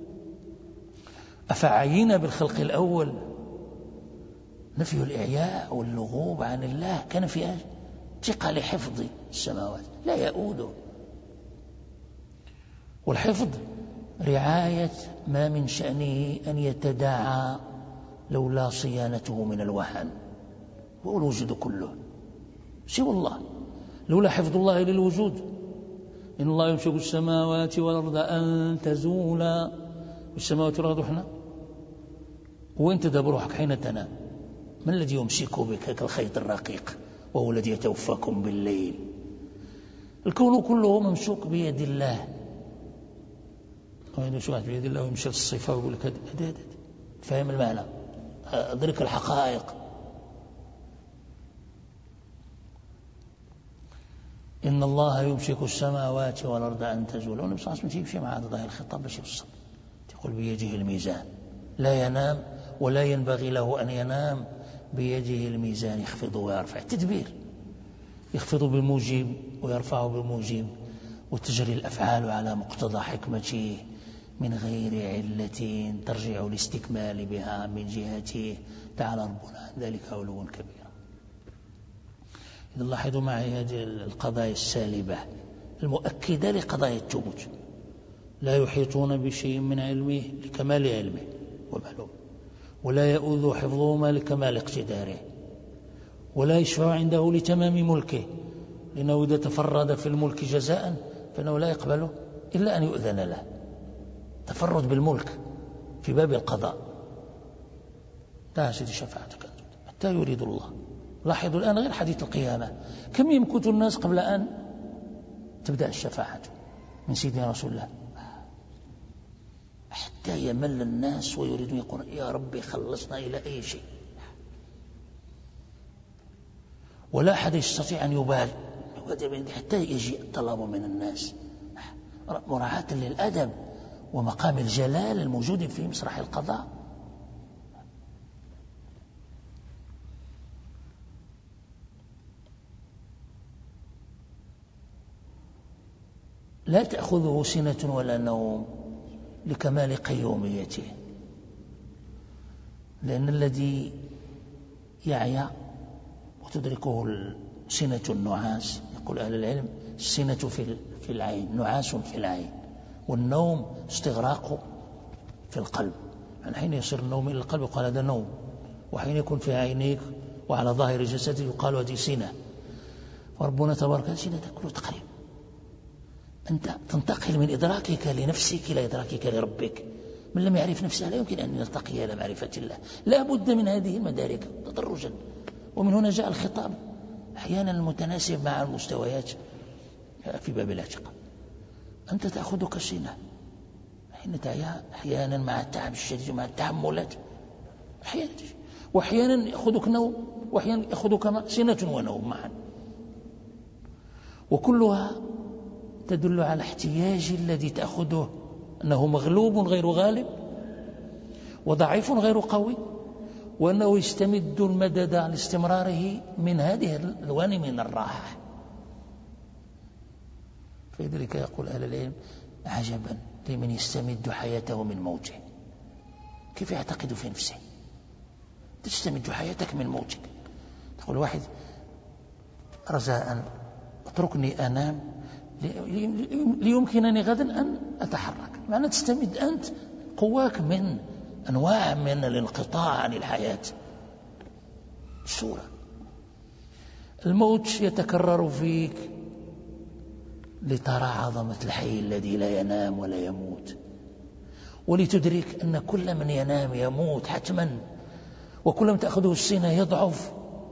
أفعينا بالخلق الأول. نفي الإعياء واللغوب عن الله كان في ثقة لحفظ السماوات لا يؤوده. والحفظ رعاية ما من شأنه أن يتداعى لولا صيانته من الوهن، والوجود كله سوى الله، لولا حفظ الله للوجود. إن الله يمسك السماوات والأرض أن تزولا، والسماوات والأرض احنا وانت بروحك حين تنام، من الذي يمسك بك كالخيط الرقيق وهو الذي يتوفاكم بالليل؟ الكون كله ممسوك بيد الله، وإذا شوعت بيد الله ويمشي الصفة ويقول لك هذا فهم المعنى، أدرك الحقائق. إن الله يمسك السماوات والأرض أن تزولا، والنبي صلى الله عليه وسلم يمشي مع ظاهر الخطاب باش يوصل، يقول بيده الميزان، لا ينام ولا ينبغي له أن ينام، بيده الميزان يخفض ويرفع، التدبير يخفض بالموجب ويرفع بالموجب، وتجري الأفعال على مقتضى حكمته من غير علة ترجع لاستكمال بها من جهته، تعالى ربنا عن ذلك علوا كبيرا. إذا لاحظوا معي هذه القضايا السالبة المؤكدة لقضايا الثبوت، لا يحيطون بشيء من علمه لكمال علمه ومعلومه، ولا يؤوذ حفظهما لكمال اقتداره، ولا يشفع عنده لتمام ملكه، لأنه إذا تفرد في الملك جزاء فإنه لا يقبله إلا أن يؤذن له، تفرد بالملك في باب القضاء لا سيدي شفاعتك حتى يريد الله. لاحظوا الآن غير حديث القيامة، كم يمكث الناس قبل أن تبدأ الشفاعة من سيدنا رسول الله؟ حتى يمل الناس ويريدون يقول يا ربي خلصنا إلى أي شيء، ولا أحد يستطيع أن يبال حتى يجي الطلب من الناس، مراعاة للأدب ومقام الجلال الموجود في مسرح القضاء. لا تأخذه سنة ولا نوم لكمال قيوميته، لأن الذي يعيا وتدركه سنة النعاس، يقول أهل العلم السنة في العين، نعاس في العين، والنوم استغراق في القلب. يعني حين يصير النوم إلى القلب يقال هذا نوم، وحين يكون في عينيك وعلى ظاهر جسدك يقال هذه سنة. فربنا تبارك وتعالى سنة كله تقريب، أنت تنتقل من إدراكك لنفسك إلى إدراكك لربك. من لم يعرف نفسه لا يمكن أن يرتقي إلى معرفة الله، لا بد من هذه المدارك تدرجا. ومن هنا جاء الخطاب أحيانا المتناسب مع المستويات في باب الاعتقاد. أنت تأخذك سنة حين تعيا، أحيانا مع التعب الشديد ومع التحملات، أحيانا وأحيانا يأخذك نوم، وأحيانا يأخذك سنة ونوم معا، وكلها تدل على احتياج الذي تأخذه، أنه مغلوب غير غالب، وضعيف غير قوي، وأنه يستمد المدد عن استمراره من هذه الألوان من الراحة. فلذلك يقول أهل العلم عجبا لمن يستمد حياته من موته. كيف يعتقد في نفسه؟ تستمد حياتك من موتك. تقول واحد رجاء اتركني أنام ليمكنني غدا أن أتحرك، معنى تستمد أنت قواك من أنواع من الانقطاع عن الحياة. الصورة الموت يتكرر فيك لترى عظمة الحي الذي لا ينام ولا يموت، ولتدرك أن كل من ينام يموت حتما، وكل من تأخذه السنة يضعف.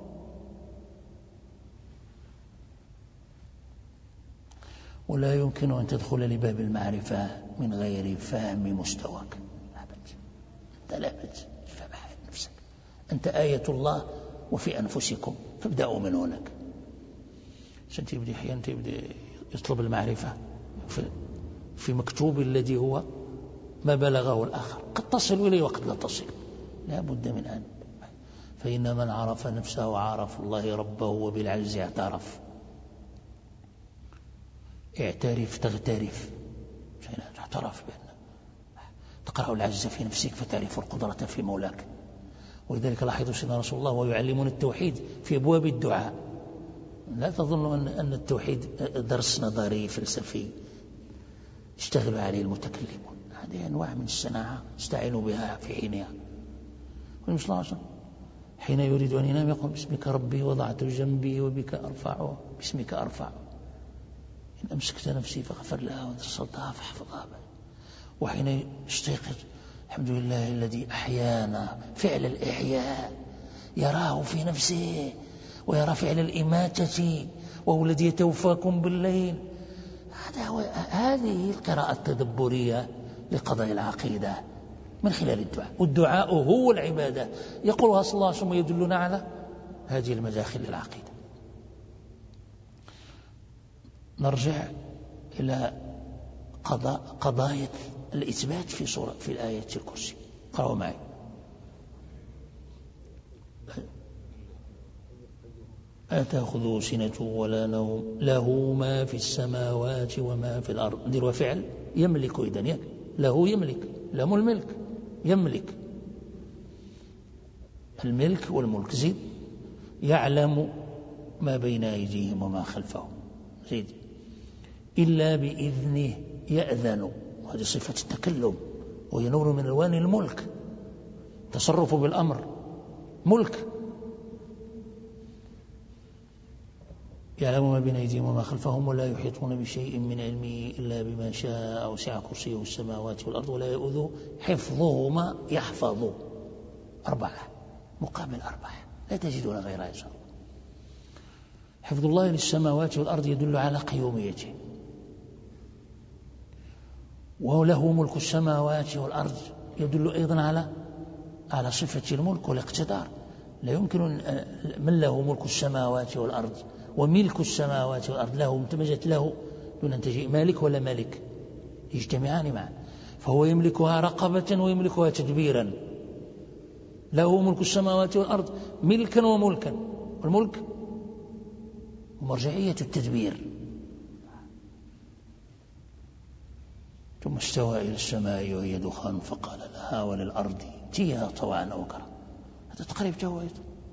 ولا يمكن أن تدخل لباب المعرفة من غير فهم مستواك. أنت لا بد تفهم نفسك، أنت آية الله وفي أنفسكم، فابدأوا من هناك. عشان تبدأ أحيانا يطلب المعرفة في مكتوب الذي هو ما بلغه الآخر، قد تصل إليه وقد لا تصل، لا بد من أن. فإن من عرف نفسه عرف الله ربه، وبالعجز اعترف. اعترف تغترف، اعترف بأن تقرأ العجز في نفسك فتعرف القدرة في مولاك. ولذلك لاحظوا سيدنا رسول الله ويعلمون التوحيد في أبواب الدعاء. لا تظنوا أن التوحيد درس نظري فلسفي يشتغل عليه المتكلمون، هذه أنواع من الصناعة استعينوا بها في حينها. صلى الله عليه وسلم حين يريد أن ينام يقول باسمك ربي وضعت جنبي وبك أرفعه، باسمك أرفع، إن أمسكت نفسي فغفر لها وإن أرسلتها فاحفظها. وحين يستيقظ الحمد لله الذي أحيانا، فعل الإحياء يراه في نفسه، ويرى فعل الإماتة، وهو الذي يتوفاكم بالليل. هذه القراءة التدبرية لقضايا العقيدة من خلال الدعاء، والدعاء هو العبادة يقولها صلى الله عليه وسلم، يدلنا على هذه المداخل للعقيدة. نرجع إلى قضايا الإثبات في الآية الكرسي. قرأوا معي. لا تأخذه سنة ولا نوم، له ما في السماوات وما في الأرض. نديروا فعل يملك، إذن له يملك، له الملك، يملك الملك والملك. زيد يعلم ما بين أيديهم وما خلفهم. زيد إلا بإذنه يأذن، هذه صفة التكلم، وهي نور من ألوان الملك، تصرف بالأمر، ملك. يعلم ما بين أيديهم وما خلفهم ولا يحيطون بشيء من علمه إلا بما شاء، وسع كرسيه السماوات والأرض ولا يؤوده حفظهما. يحفظ 4 مقابل 4، لا تجدون غيرها إن شاء الله. حفظ الله للسماوات والأرض يدل على قيوميته، وله ملك السماوات والأرض يدل أيضا على صفة الملك والاقتدار. لا يمكن من له ملك السماوات والأرض وملك السماوات والأرض له متمجت له دون أن تجيء مالك ولا مالك يجتمعان معا، فهو يملكها رقبة ويملكها تدبيرا. له ملك السماوات والأرض ملكا وملكا، والملك ومرجعية التدبير. ثم استوى إلى السماء وهي دخان فقال لها وللأرض ائتيا طوعا أو كرها. هذا تقريب جوائز،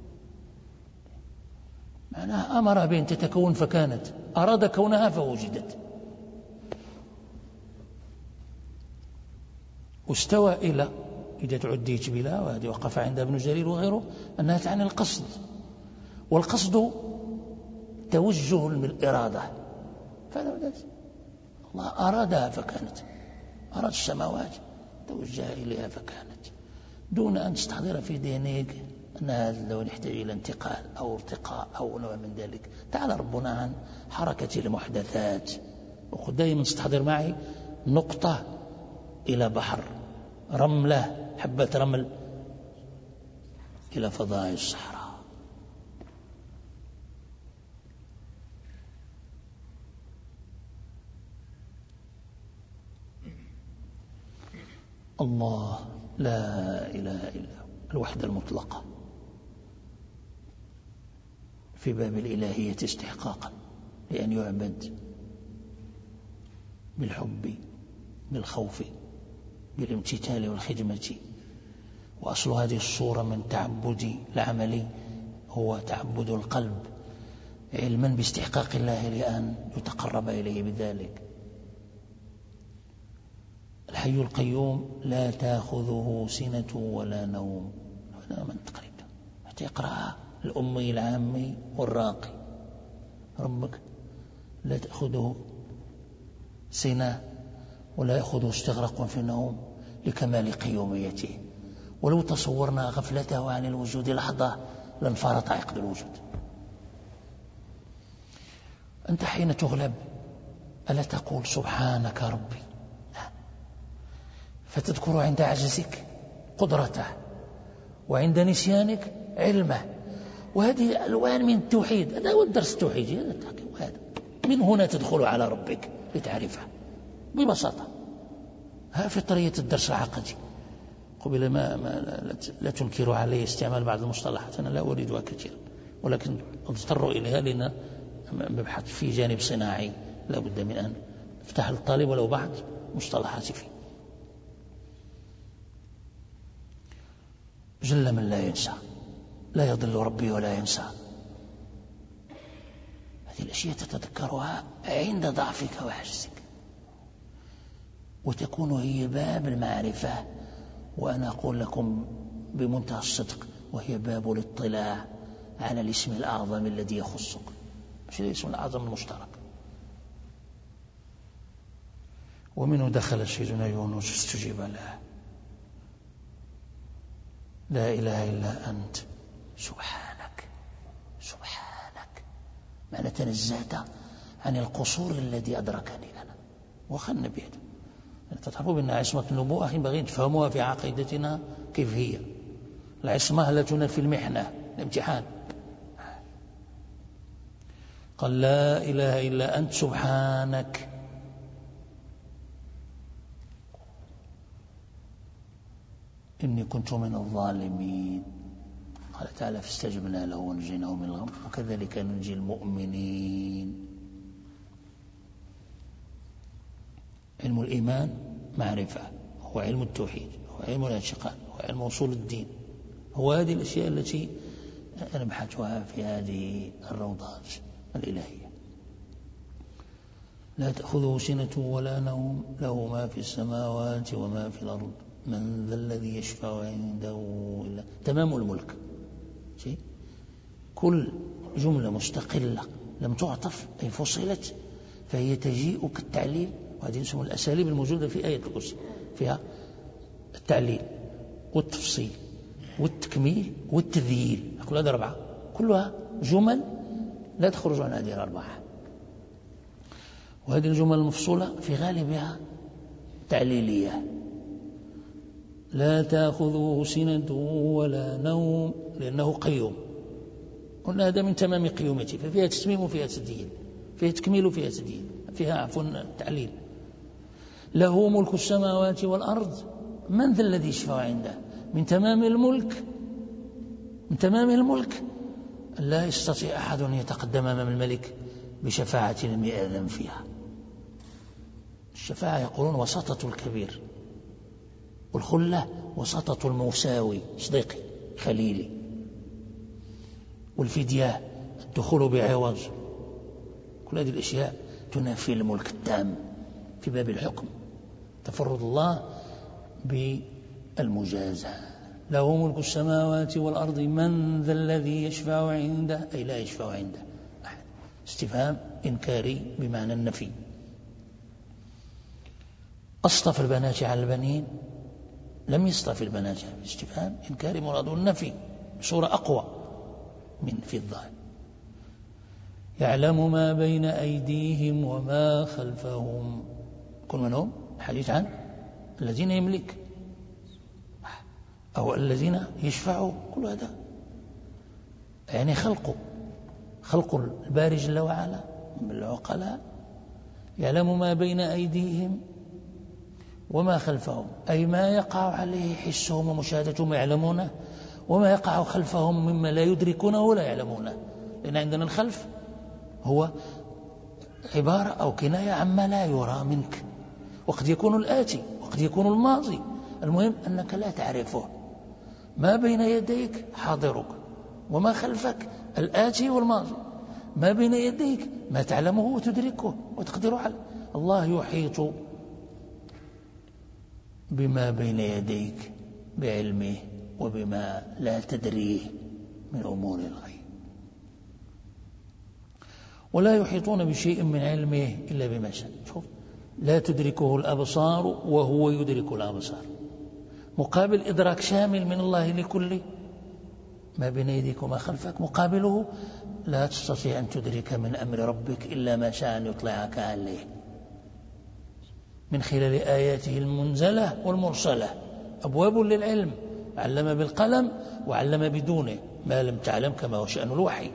معناها أمر بأن تتكون فكانت، أراد كونها فوجدت. واستوى إلى إذا تعديت بلا، وهذه وقف عند ابن جرير وغيره، أنها تعني القصد، والقصد توجه بالإرادة. الله أرادها فكانت، أراد السماوات توجه إليها فكانت، دون أن تستحضر في ذهنك أن هذا اللون يحتاج إلى انتقال أو ارتقاء أو نوع من ذلك. تعالى ربنا عن حركة المحدثات، وخذ دائما استحضر معي نقطة إلى بحر، رملة حبة رمل إلى فضاء الصحراء. الله لا إله إلا هو الوحدة المطلقة في باب الإلهية استحقاقا لأن يعبد بالحب بالخوف بالامتثال والخدمة. وأصل هذه الصورة من تعبد العمل هو تعبد القلب، علما باستحقاق الله لأن يتقرب إليه بذلك. الحي القيوم لا تأخذه سنة ولا نوم، هذا من تقريبا حتى يقرأها الأمي العامي والراقي. ربك لا تأخذه سنة ولا يأخذه استغراق في النوم لكمال قيوميته. ولو تصورنا غفلته عن الوجود لحظة لانفرط عقد الوجود. أنت حين تغلب ألا تقول سبحانك ربي، فتذكر عند عجزك قدرته وعند نسيانك علمه. وهذه ألوان من التوحيد، هذا هو الدرس التوحيدي، هذا التحقيق. وهذا من هنا تدخل على ربك لتعرفه ببساطة. ها فطرية الدرس العقدي. قبل ما لا تنكروا علي استعمال بعض المصطلحات، أنا لا أريدها كثيرا، ولكن اضطروا إليها لأن مبحث في جانب صناعي لا بد من أن افتح للطالب ولو بعض مصطلحات فيه. جل من لا ينسى، لا يضل ربي ولا ينسى. هذه الأشياء تتذكرها عند ضعفك وعجزك، وتكون هي باب المعرفة. وأنا أقول لكم بمنتهى الصدق، وهي باب الاطلاع على الاسم الأعظم الذي يخصك، مش الاسم الأعظم المشترك. ومنه دخل سيدنا يونس استجيب له، لا إله إلا أنت سبحانك. سبحانك معنى تنزهت عن القصور الذي أدركني أنا وخلنا بيده. تعرفوا بأن عصمة النبوة ينبغي تفهموها في عقيدتنا كيف هي. العصمة لا تنافي المحنة الامتحان. قال لا إله إلا أنت سبحانك. إني كنت من الظالمين. قال تعالى فاستجبنا له ونجيناه من الغم وكذلك ننجي المؤمنين. علم الإيمان معرفة، هو علم التوحيد، هو علم الاعتقاد، هو علم أصول الدين. هو هذه الأشياء التي نبحثها في هذه الروضات الإلهية. لا تأخذه سنة ولا نوم، له ما في السماوات وما في الأرض، من ذا الذي يشفع عنده إلا. تمام الملك. كل جملة مستقلة لم تعطف أي فصلت فهي تجيء كالتعليل. وهذه اسمها الأساليب الموجودة في آية الكرسي، فيها التعليل والتفصيل والتكميل والتذييل. أقول هذه 4 كلها جمل لا تخرج عن هذه 4. وهذه الجمل المفصولة في غالبها تعليلية. لا تأخذه سنة ولا نوم لأنه قيوم، قلنا هذا من تمام قيومته، ففيها تسميم وفيها تسديد، فيها تكميل وفيها تسديد، فيها عفوا تعليل. له ملك السماوات والأرض، من ذا الذي يشفع عنده؟ من تمام الملك، من تمام الملك لا يستطيع أحد أن يتقدم أمام الملك بشفاعة لم يأذن فيها. الشفاعة يقولون وسطة الكبير، والخلة وسطة المساوي صديقي خليلي، والفدية الدخول بعوض. كل هذه الأشياء تنافي الملك التام في باب الحكم، تفرد الله بالمجازة. له ملك السماوات والأرض من ذا الذي يشفع عنده، أي لا يشفع عنده أحد. استفهام إنكاري بمعنى النفي. أصطفى البنات على البنين، لم يصطفي البنات، استفهام إنكاري مراده النفي بصورة أقوى من في الظاهر. يعلم ما بين أيديهم وما خلفهم، كل من هم الحديث عن الذين يملك أو الذين يشفعوا، كل هذا يعني خلق الباري جل وعلا من العقلاء. يعلم ما بين أيديهم وما خلفهم، أي ما يقع عليه حسهم ومشاهدتهم يعلمونه، وما يقع خلفهم مما لا يدركونه ولا يعلمونه. لأن عندنا الخلف هو عبارة أو كناية عما لا يرى منك، وقد يكون الآتي وقد يكون الماضي، المهم أنك لا تعرفه. ما بين يديك حاضرك، وما خلفك الآتي والماضي. ما بين يديك ما تعلمه وتدركه وتقدر عليه. الله يحيط بما بين يديك بعلمه وبما لا تدريه من أمور الغيب، ولا يحيطون بشيء من علمه إلا بما شاء. شوف، لا تدركه الأبصار وهو يدرك الأبصار، مقابل إدراك شامل من الله لكل ما بين يديك وما خلفك. مقابله لا تستطيع أن تدرك من أمر ربك إلا ما شاء أن يطلعك عليه من خلال آياته المنزلة والمرسلة. أبواب للعلم، علم بالقلم وعلم بدونه ما لم تعلم، كما هو شأن الوحي.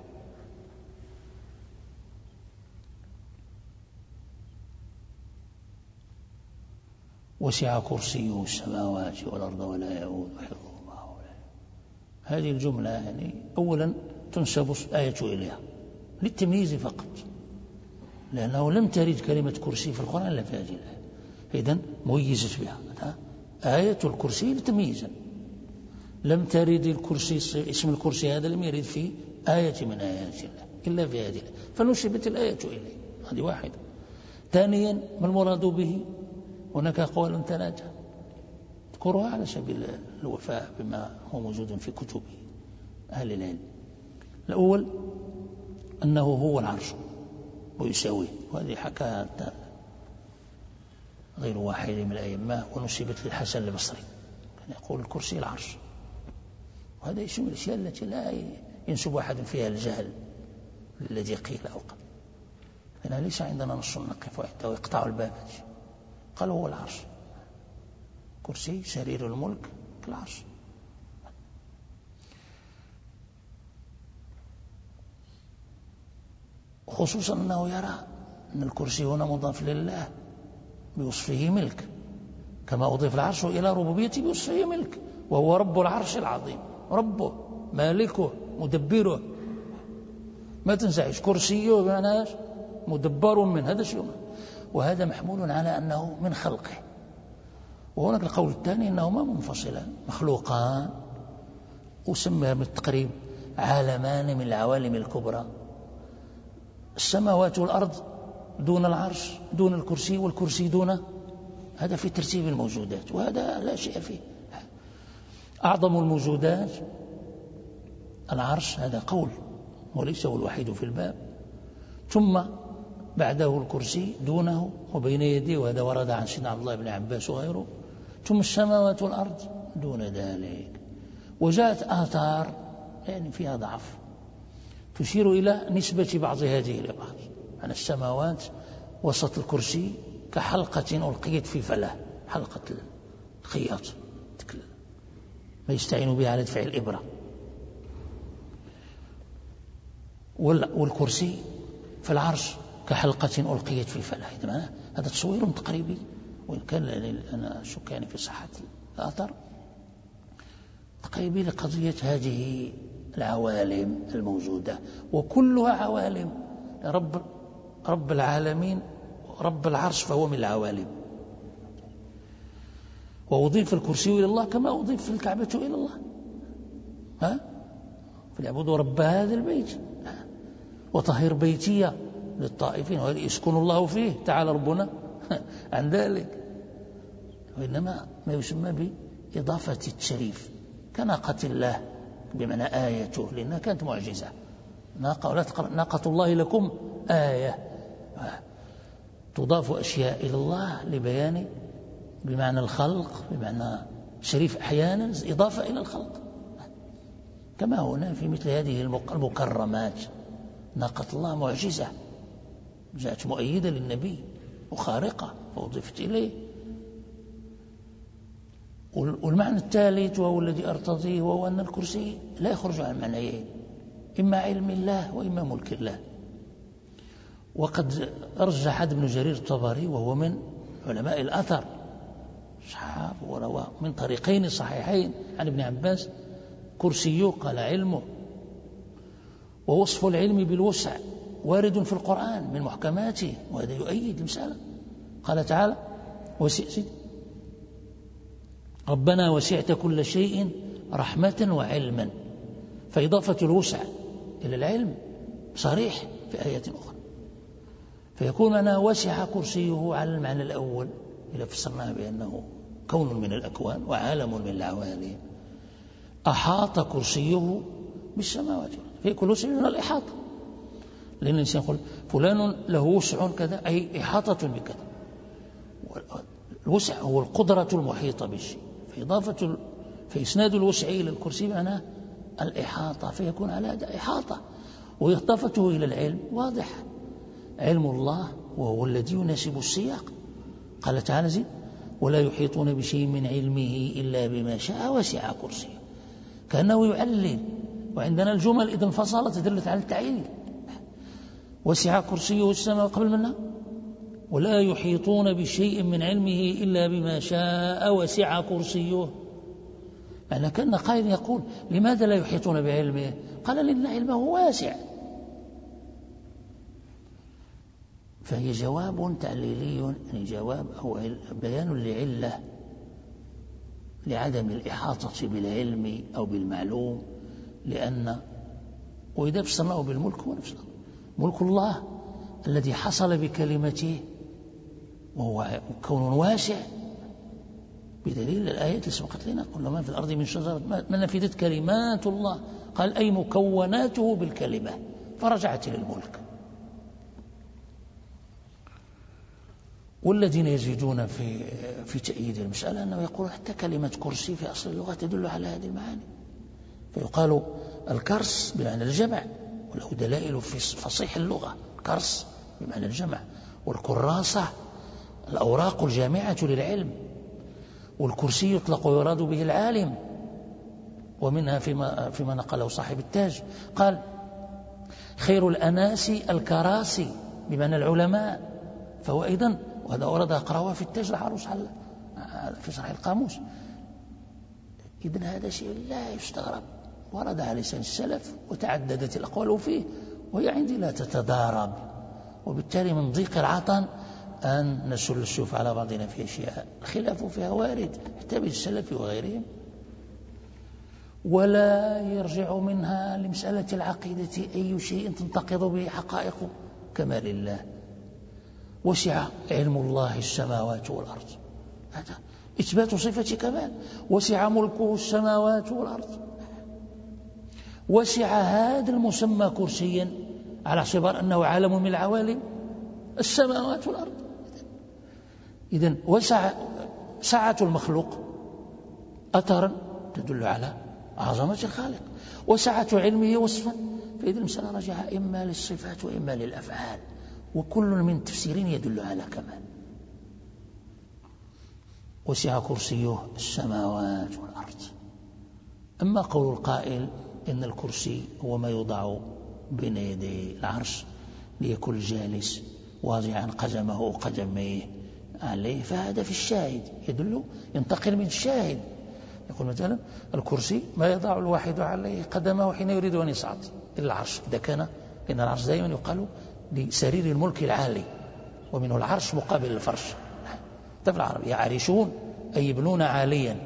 وسع كرسيه السماوات والأرض ولا يؤود حفظهما. هذه الجملة يعني أولا تنسب آية إليها للتمييز فقط، لأنه لم ترد كلمة كرسي في القرآن إلا في هذه الآية، إذن ميزت بها آية الكرسي لتمييزا. لم ترد الكرسي، اسم الكرسي هذا لم يرد في آية من آيات الله إلا في هذه الآية، فنسبت الآية إليه. هذه واحدة. ثانيا، ما المراد به؟ هناك أقوال ثلاثة اذكرها على سبيل الوفاء بما هو موجود في كتب أهل العلم. الأول أنه هو العرش ويساويه، وهذه حكاها غير واحد من الأئمة، ونسبت للحسن البصري كان يقول الكرسي العرش، وهذا يشمل الأشياء التي لا ينسب أحد فيها الجهل الذي قيل أو قال. لأن ليس عندنا نص نقف وحده ويقطع الباب. قال هو العرش، كرسي سرير الملك كالعرش. خصوصا أنه يرى أن الكرسي هنا مضاف لله بوصفه ملك، كما أضيف العرش إلى ربوبيته بوصفه ملك، وهو رب العرش العظيم، ربه مالكه مدبره. ما تنساش كرسيه بمعنى مدبر من هذا الشيء، وهذا محمول على أنه من خلقه. وهناك القول الثاني أنهما منفصلان مخلوقان، وسمى بالتقريب عالمان من العوالم الكبرى. السماوات والأرض دون العرش، دون الكرسي، والكرسي دون، هذا في ترتيب الموجودات، وهذا لا شيء فيه. أعظم الموجودات العرش، هذا قول وليس هو الوحيد في الباب، ثم بعده الكرسي دونه وبين يديه، وهذا ورد عن سيدنا عبد الله بن عباس وغيره، ثم السماوات والأرض دون ذلك. وجاءت آثار يعني فيها ضعف تشير إلى نسبة بعض هذه إلى بعض، أن السماوات وسط الكرسي كحلقة ألقيت في فلاة، حلقة الخياط ما يستعين بها على دفع الإبرة. والكرسي في العرش كحلقة ألقيت في فلاة. هذا تصوير تقريبي، وإن كان أنا أشك يعني في صحة الأثر، تقريبي لقضية هذه العوالم الموجودة، وكلها عوالم. رب العالمين رب العرش فهو من العوالم، وأضيف الكرسي إلى الله كما أضيف الكعبة إلى الله. فليعبدوا رب هذا البيت وطهر بيتي للطائفين ويسكن الله فيه. تعالى ربنا عن ذلك. وإنما ما يسمى بإضافة التشريف، كناقة الله بمعنى آيته، لأنها كانت معجزة. ناقة الله لكم آية. تضاف أشياء إلى الله لبيان بمعنى الخلق، بمعنى شريف أحيانا إضافة إلى الخلق، كما هنا في مثل هذه المكرمات. ناقة الله معجزة جاءت مؤيدة للنبي وخارقة فأضيفت إليه. والمعنى الثالث وهو الذي أرتضيه، وهو أن الكرسي لا يخرج عن معنيين، إما علم الله وإما ملك الله. وقد رجح ابن جرير الطبري وهو من علماء الأثر صحاب ورواه من طريقين صحيحين عن ابن عباس: كرسيه قال علمه. ووصف العلم بالوسع وارد في القرآن من محكماته، وهذا يؤيد المسألة. قال تعالى: ربنا وسعت كل شيء رحمة وعلما. فإضافة الوسع إلى العلم صريح في آية أخرى، فيكون أنا وسع كرسيه على المعنى الأول إذا فسرناه بأنه كون من الأكوان وعالم من العوالم. أحاط كرسيه بالسماوات، في كل شيء من الإحاطة، لأن الإنسان يقول فلان له وسع كذا، أي إحاطة بكذا. الوسع هو القدرة المحيطة بالشيء، فإسناد الوسع إلى الكرسي معناه الإحاطة، فيكون على هذا إحاطة. وإضافته إلى العلم واضح، علم الله وهو الذي يناسب السياق. قال تعالى: ولا يحيطون بشيء من علمه إلا بما شاء وسع كرسيه. كأنه يعلل، وعندنا الجمل إذا انفصلت دلت على التعليل. وسع كرسيه السماء قبل منها، ولا يحيطون بشيء من علمه إلا بما شاء وسع كرسيه. يعني كأن قائل يقول: لماذا لا يحيطون بعلمه؟ قال: لأن علمه واسع. فهي جواب تعليلي، يعني جواب أو بيان لعلة لعدم الإحاطة بالعلم أو بالمعلوم. لأن وإذا فسرناه بالملك هو نفسه ملك الله الذي حصل بكلمته، وهو كون واسع، بدليل الآية اللي سبقت لنا: كل ما في الأرض من شجرة ما نفدت كلمات الله. قال: أي مكوناته بالكلمة، فرجعت إلى الملك. والذين يزيدون في تأييد المسألة أنه يقول حتى كلمة كرسي في أصل اللغة تدل على هذه المعاني، فيقال الكرس بمعنى الجمع، وله دلائل في فصيح اللغة. كرس بمعنى الجمع، والكراسة الأوراق الجامعة للعلم، والكرسي يطلق ويراد به العالم. ومنها فيما نقله صاحب التاج قال: خير الأناس الكراسي بمعنى العلماء. فهو أيضا، وهذا ورد أقرأه في التاج العروس في صحيح القاموس. إذن هذا شيء لا يستغرب، ورد على لسان السلف وتعددت الأقوال فيه، وهي عندي لا تتضارب. وبالتالي من ضيق العطن أن نسل السيوف على بعضنا في أشياء الخلاف فيها وارد حتى بالسلف وغيرهم، ولا يرجع منها لمسألة العقيدة أي شيء تنتقض به حقائق كمال الله. وسع علم الله السماوات والأرض، هذا إثبات صفة كمال. وسع ملكه السماوات والأرض. وسع هذا المسمى كرسيا على اعتبار أنه عالم من العوالم السماوات والأرض. إذن سعة المخلوق أثرا تدل على عظمة الخالق، وسعة علمه وصفا. فإذا المسألة رجع إما للصفات وإما للأفعال، وكل من تفسيرين يدل على كمال. وسع كرسيه السماوات والأرض. أما قول القائل إن الكرسي هو ما يوضع بين يدي العرش ليكون الجالس واضعا قدمه وقدميه عليه، فهذا في الشاهد يدل، ينتقل من الشاهد. يقول مثلا الكرسي ما يضع الواحد عليه قدمه حين يريد أن يصعد إلى العرش، إذا كان، لأن العرش دائما يقال لسرير الملك العالي، ومنه العرش مقابل الفرش. في العرب يعرشون أي يبنون عاليا،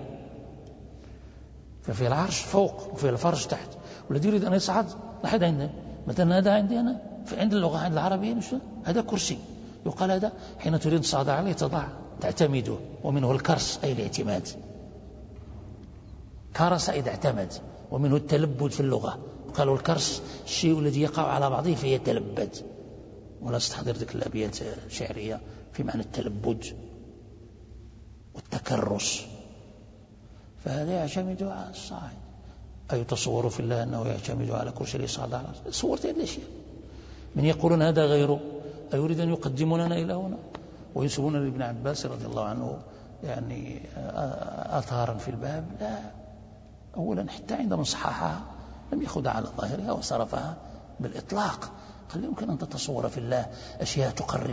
ففي العرش فوق وفي الفرش تحت، والذي يريد أن يصعد لحد عندنا مثلا، هذا عندي أنا عند اللغة عند العربية هذا كرسي، يقال هذا حين تريد تصعد عليه تضع تعتمده، ومنه الكرس أي الاعتماد، كرس إذا اعتمد، ومنه التلبد في اللغة، قالوا الكرس الشيء الذي يقع على بعضه فيتلبد، ولا استحضر ذلك الأبيات الشعرية في معنى التلبد والتكرس. فهذا يعتمد على الصاعد. أي تصور في الله أنه يعتمد على كرسي ليصعد على العرش؟ صورت هذه الأشياء. من يقولون هذا غيره أيريد أن يقدموننا إلى هنا، وينسبون لابن عباس رضي الله عنه يعني آثارا في الباب. لا، أولا حتى عندما صححها لم يأخذها على ظاهرها وصرفها بالإطلاق. قال يمكن أن تتصور في الله أشياء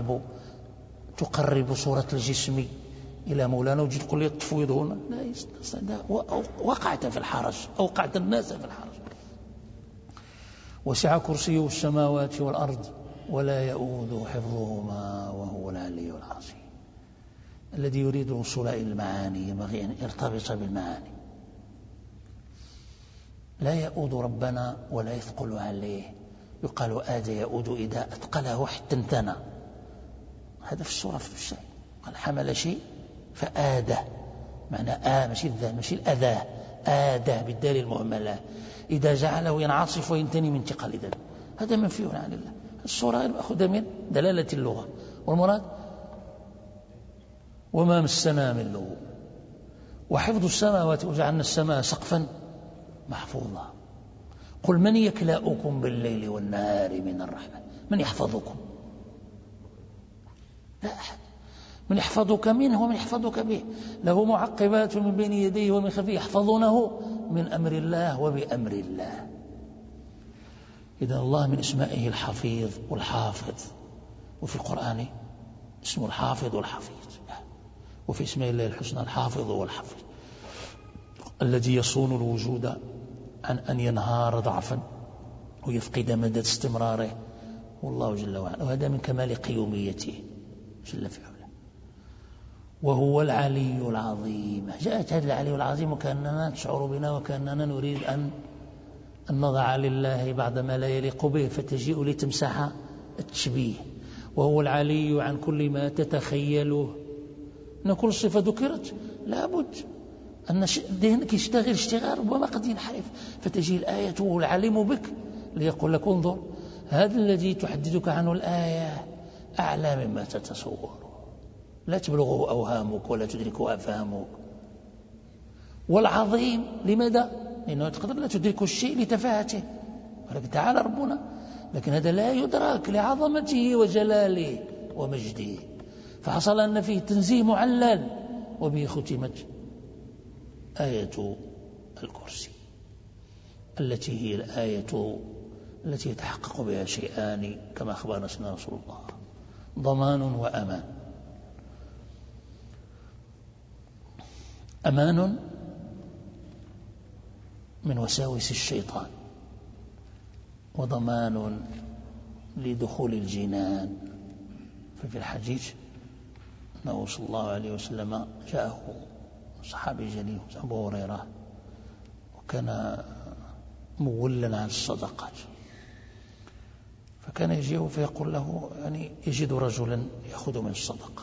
تقرب صورة الجسم إلى مولانا، وجد تقول لي التفويض هنا لا، وقعت في الحرج، أوقعت الناس في الحرج. وسع كرسيه السماوات والأرض ولا يؤوده حفظهما وهو العلي العظيم. الذي يريد الوصول إلى المعاني ينبغي أن يرتبط بالمعاني. لا يؤود ربنا ولا يثقل عليه. يقال آد يؤود إذا أثقله حتى انتنى، هذا في الصورة في الشيء. قال حمل شيء فآده، معنى ماشي الأذاه، آده بالدال المهملة، إذا جعله ينعصف وينتني من ثقل ذلك، هذا منفي عن الله. الصورة مأخوذة من دلالة اللغة، والمراد وما مسنا من لغو. وحفظ السماوات وجعلنا السماء سقفا محفوظا. قل من يكلأكم بالليل والنهار من الرحمن؟ من يحفظكم؟ لا أحد. من يحفظك منه ومن يحفظك به، له معقبات من بين يديه ومن خلفه يحفظونه من أمر الله وبأمر الله. إذن الله من اسمائه الحفيظ والحافظ، وفي القرآن اسمه الحافظ والحفيظ، وفي اسماء الله الحسنى الحافظ والحفيظ، الذي يصون الوجود عن أن ينهار ضعفا ويفقد مدى استمراره، والله جل وعلا، وهذا من كمال قيوميته جل في علاه. وهو العلي العظيم. جاءت هذا العلي العظيم وكأننا تشعر بنا وكأننا نريد أن نضع لله بعد ما لا يليق به، فتجيء لتمسح التشبيه. وهو العلي عن كل ما تتخيله. أن كل صفة ذكرت لابد أن ذهنك يشتغل اشتغال ربما قد ينحرف، فتجي الآية وهو العليم بك ليقول لك انظر، هذا الذي تحدثك عنه الآية أعلى مما تتصور، لا تبلغه أوهامك ولا تدركه أفهامك. والعظيم لماذا؟ لأنه تقدر لا تدرك الشيء لتفاهته، ولكن تعالى ربنا، لكن هذا لا يدرك لعظمته وجلاله ومجده. فحصل أن فيه تنزيه معلل، وبه ختمت آية الكرسي، التي هي الآية التي يتحقق بها شيئان كما أخبرنا سيدنا رسول الله: ضمان وأمان. أمان من وساوس الشيطان، وضمان لدخول الجنان. ففي الحديث أنه صلى الله عليه وسلم جاءه صحابي جليل أبو هريرة، وكان مولا عن الصدقات، فكان يجيه فيقول له، يعني يجد رجلا يأخذ من الصدقة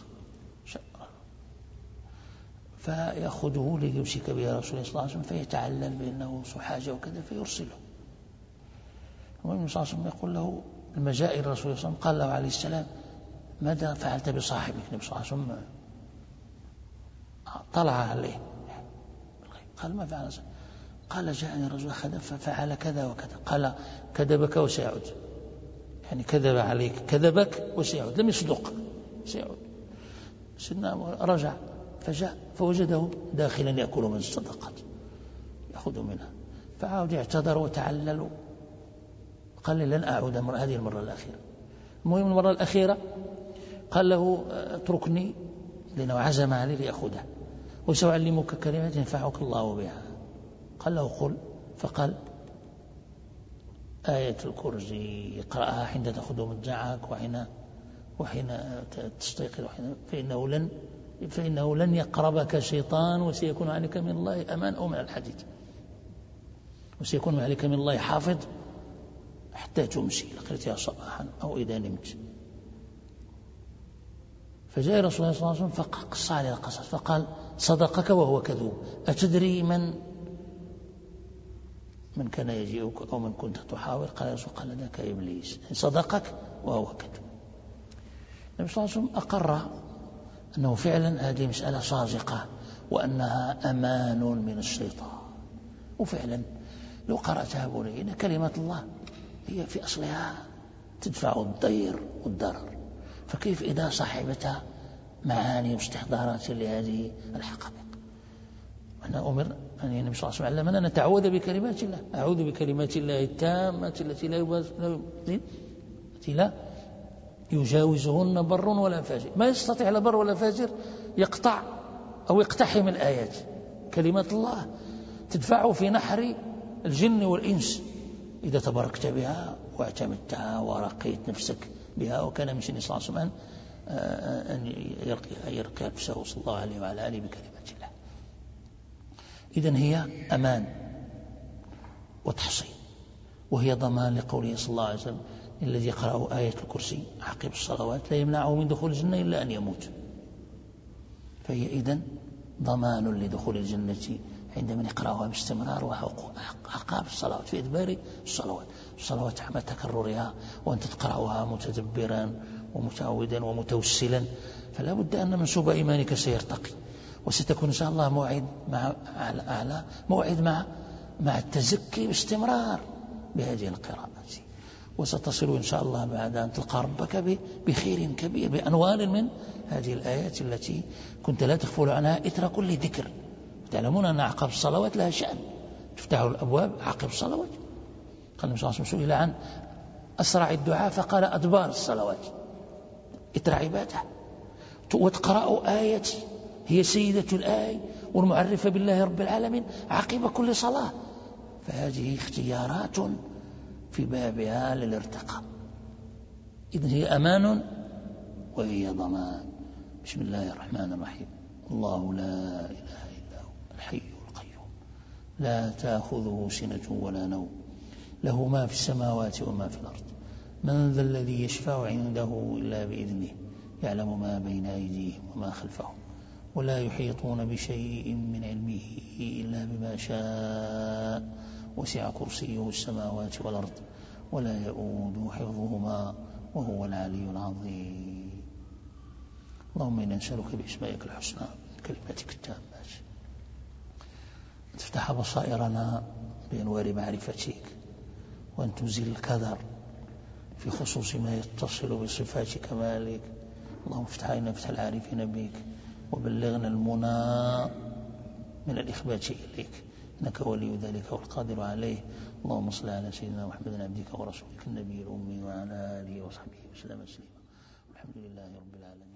فيأخذه ليمسك بها رسول الله صلى الله عليه وسلم، فيتعلل بأنه حاجة وكذا فيرسله. والنبي صلى الله عليه وسلم يقول له لما جاء الرسول صلى الله عليه وسلم قال له عليه السلام: ماذا فعلت بصاحبك؟ النبي صلى الله عليه وسلم طلع عليه، قال: ما فعل؟ قال: جاءني رجل أخذ ففعل كذا وكذا. قال: كذبك وسيعود، يعني كذب عليك، كذبك وسيعود، لم يصدق، سيعود. سيدنا رجع فجاء فوجده داخلا يأكل من الصدقات يأخذ منها، فعاود اعتذر وتعلل، قال لي لن أعود هذه المرة الأخيرة. المهم المرة الأخيرة قال له اتركني، لأنه عزم عليه ليأخذها، وسأعلمك كلمات ينفعك الله بها. قال له قل، فقال آية الكرسي اقرأها حين تأخذ مضجعك وحين تستيقظ، فإنه لن يقربك شيطان، وسيكون عليك من الله أمان أو من الحديث، وسيكون عليك من الله حافظ حتى تمسي لقيتها صباحا أو إذا نمت. فجاء رسول الله صلى الله عليه وسلم فقص عليه القصص فقال صدقك وهو كذوب، أتدري من كان يجيئك أو من كنت تحاور؟ قال رسول قال ذاك إبليس، صدقك وهو كذوب. النبي صلى الله عليه وسلم أقر أنه فعلا هذه مسألة صادقة وأنها أمان من الشيطان. وفعلا لو قرأتها بني كلمة الله هي في أصلها تدفع الضير والضرر، فكيف إذا صاحبتها معاني واستحضارات لهذه الحقائق؟ أنا أمر أن النبي صلى الله عليه وسلم علمنا أن نتعوذ بكلمات الله، أعوذ بكلمات الله التامة التي لا يجاوزهن بر ولا فاجر. ما يستطيع لا بر ولا فاجر يقطع أو يقتحم الآيات. كلمات الله تدفعه في نحر الجن والإنس إذا تبركت بها واعتمدتها ورقيت نفسك بها. وكان من سنة صلى الله عليه وسلم أن يرقي نفسه صلى الله عليه وعلى آله بكلمات الله. إذن هي أمان وتحصين، وهي ضمان لقوله صلى الله عليه وسلم الذي يقرأ آية الكرسي عقب الصلوات لا يمنعه من دخول الجنة إلا أن يموت. فهي إذن ضمان لدخول الجنة عندما يقرأها باستمرار وعقاب الصلوات في إدبار الصلوات مع تكررها، وأنت تقرأها متدبرا ومتعودا ومتوسلا، فلا بد أن منسوب إيمانك سيرتقي، وستكون إن شاء الله موعد مع أعلى موعد مع التزكي باستمرار بهذه القراءات، وستصل إن شاء الله بعد أن تلقى ربك بخير كبير بأنوار من هذه الآيات التي كنت لا تغفل عنها إثر كل ذكر. تعلمون أن عقب الصلوات لها شأن، تفتح الأبواب عقب الصلوات. قال النبي صلى الله عليه وسلم سئل عن أسرع الدعاء فقال أدبار الصلوات، إثر عبادة، وتقرأ آية هي سيدة الآي والمعرفة بالله رب العالمين عقب كل صلاة، فهذه اختيارات في بابها للارتقاء. إذن هي أمان وهي ضمان. بسم الله الرحمن الرحيم. الله لا إله إلا هو الحي القيوم لا تأخذه سنة ولا نوم له ما في السماوات وما في الأرض من ذا الذي يشفع عنده إلا بإذنه يعلم ما بين أيديهم وما خلفهم ولا يحيطون بشيء من علمه إلا بما شاء وسع كرسيه السماوات والأرض ولا يؤود حفظهما وهو العلي العظيم. اللهم إنا نسألك بأسمائك الحسنى كلماتك التامات تفتح بصائرنا بأنوار معرفتك، وأن تزيل الكدر في خصوص ما يتصل بصفات كمالك. اللهم افتح علينا فتح العارفين بك وبلغنا المنى من الإخبات إليك إنك ولي ذلك والقادر عليه. اللهم صل على سيدنا محمد عبدك ورسولك النبي الأمي وعلى آله وصحبه وسلم تسليما. الحمد لله رب العالمين.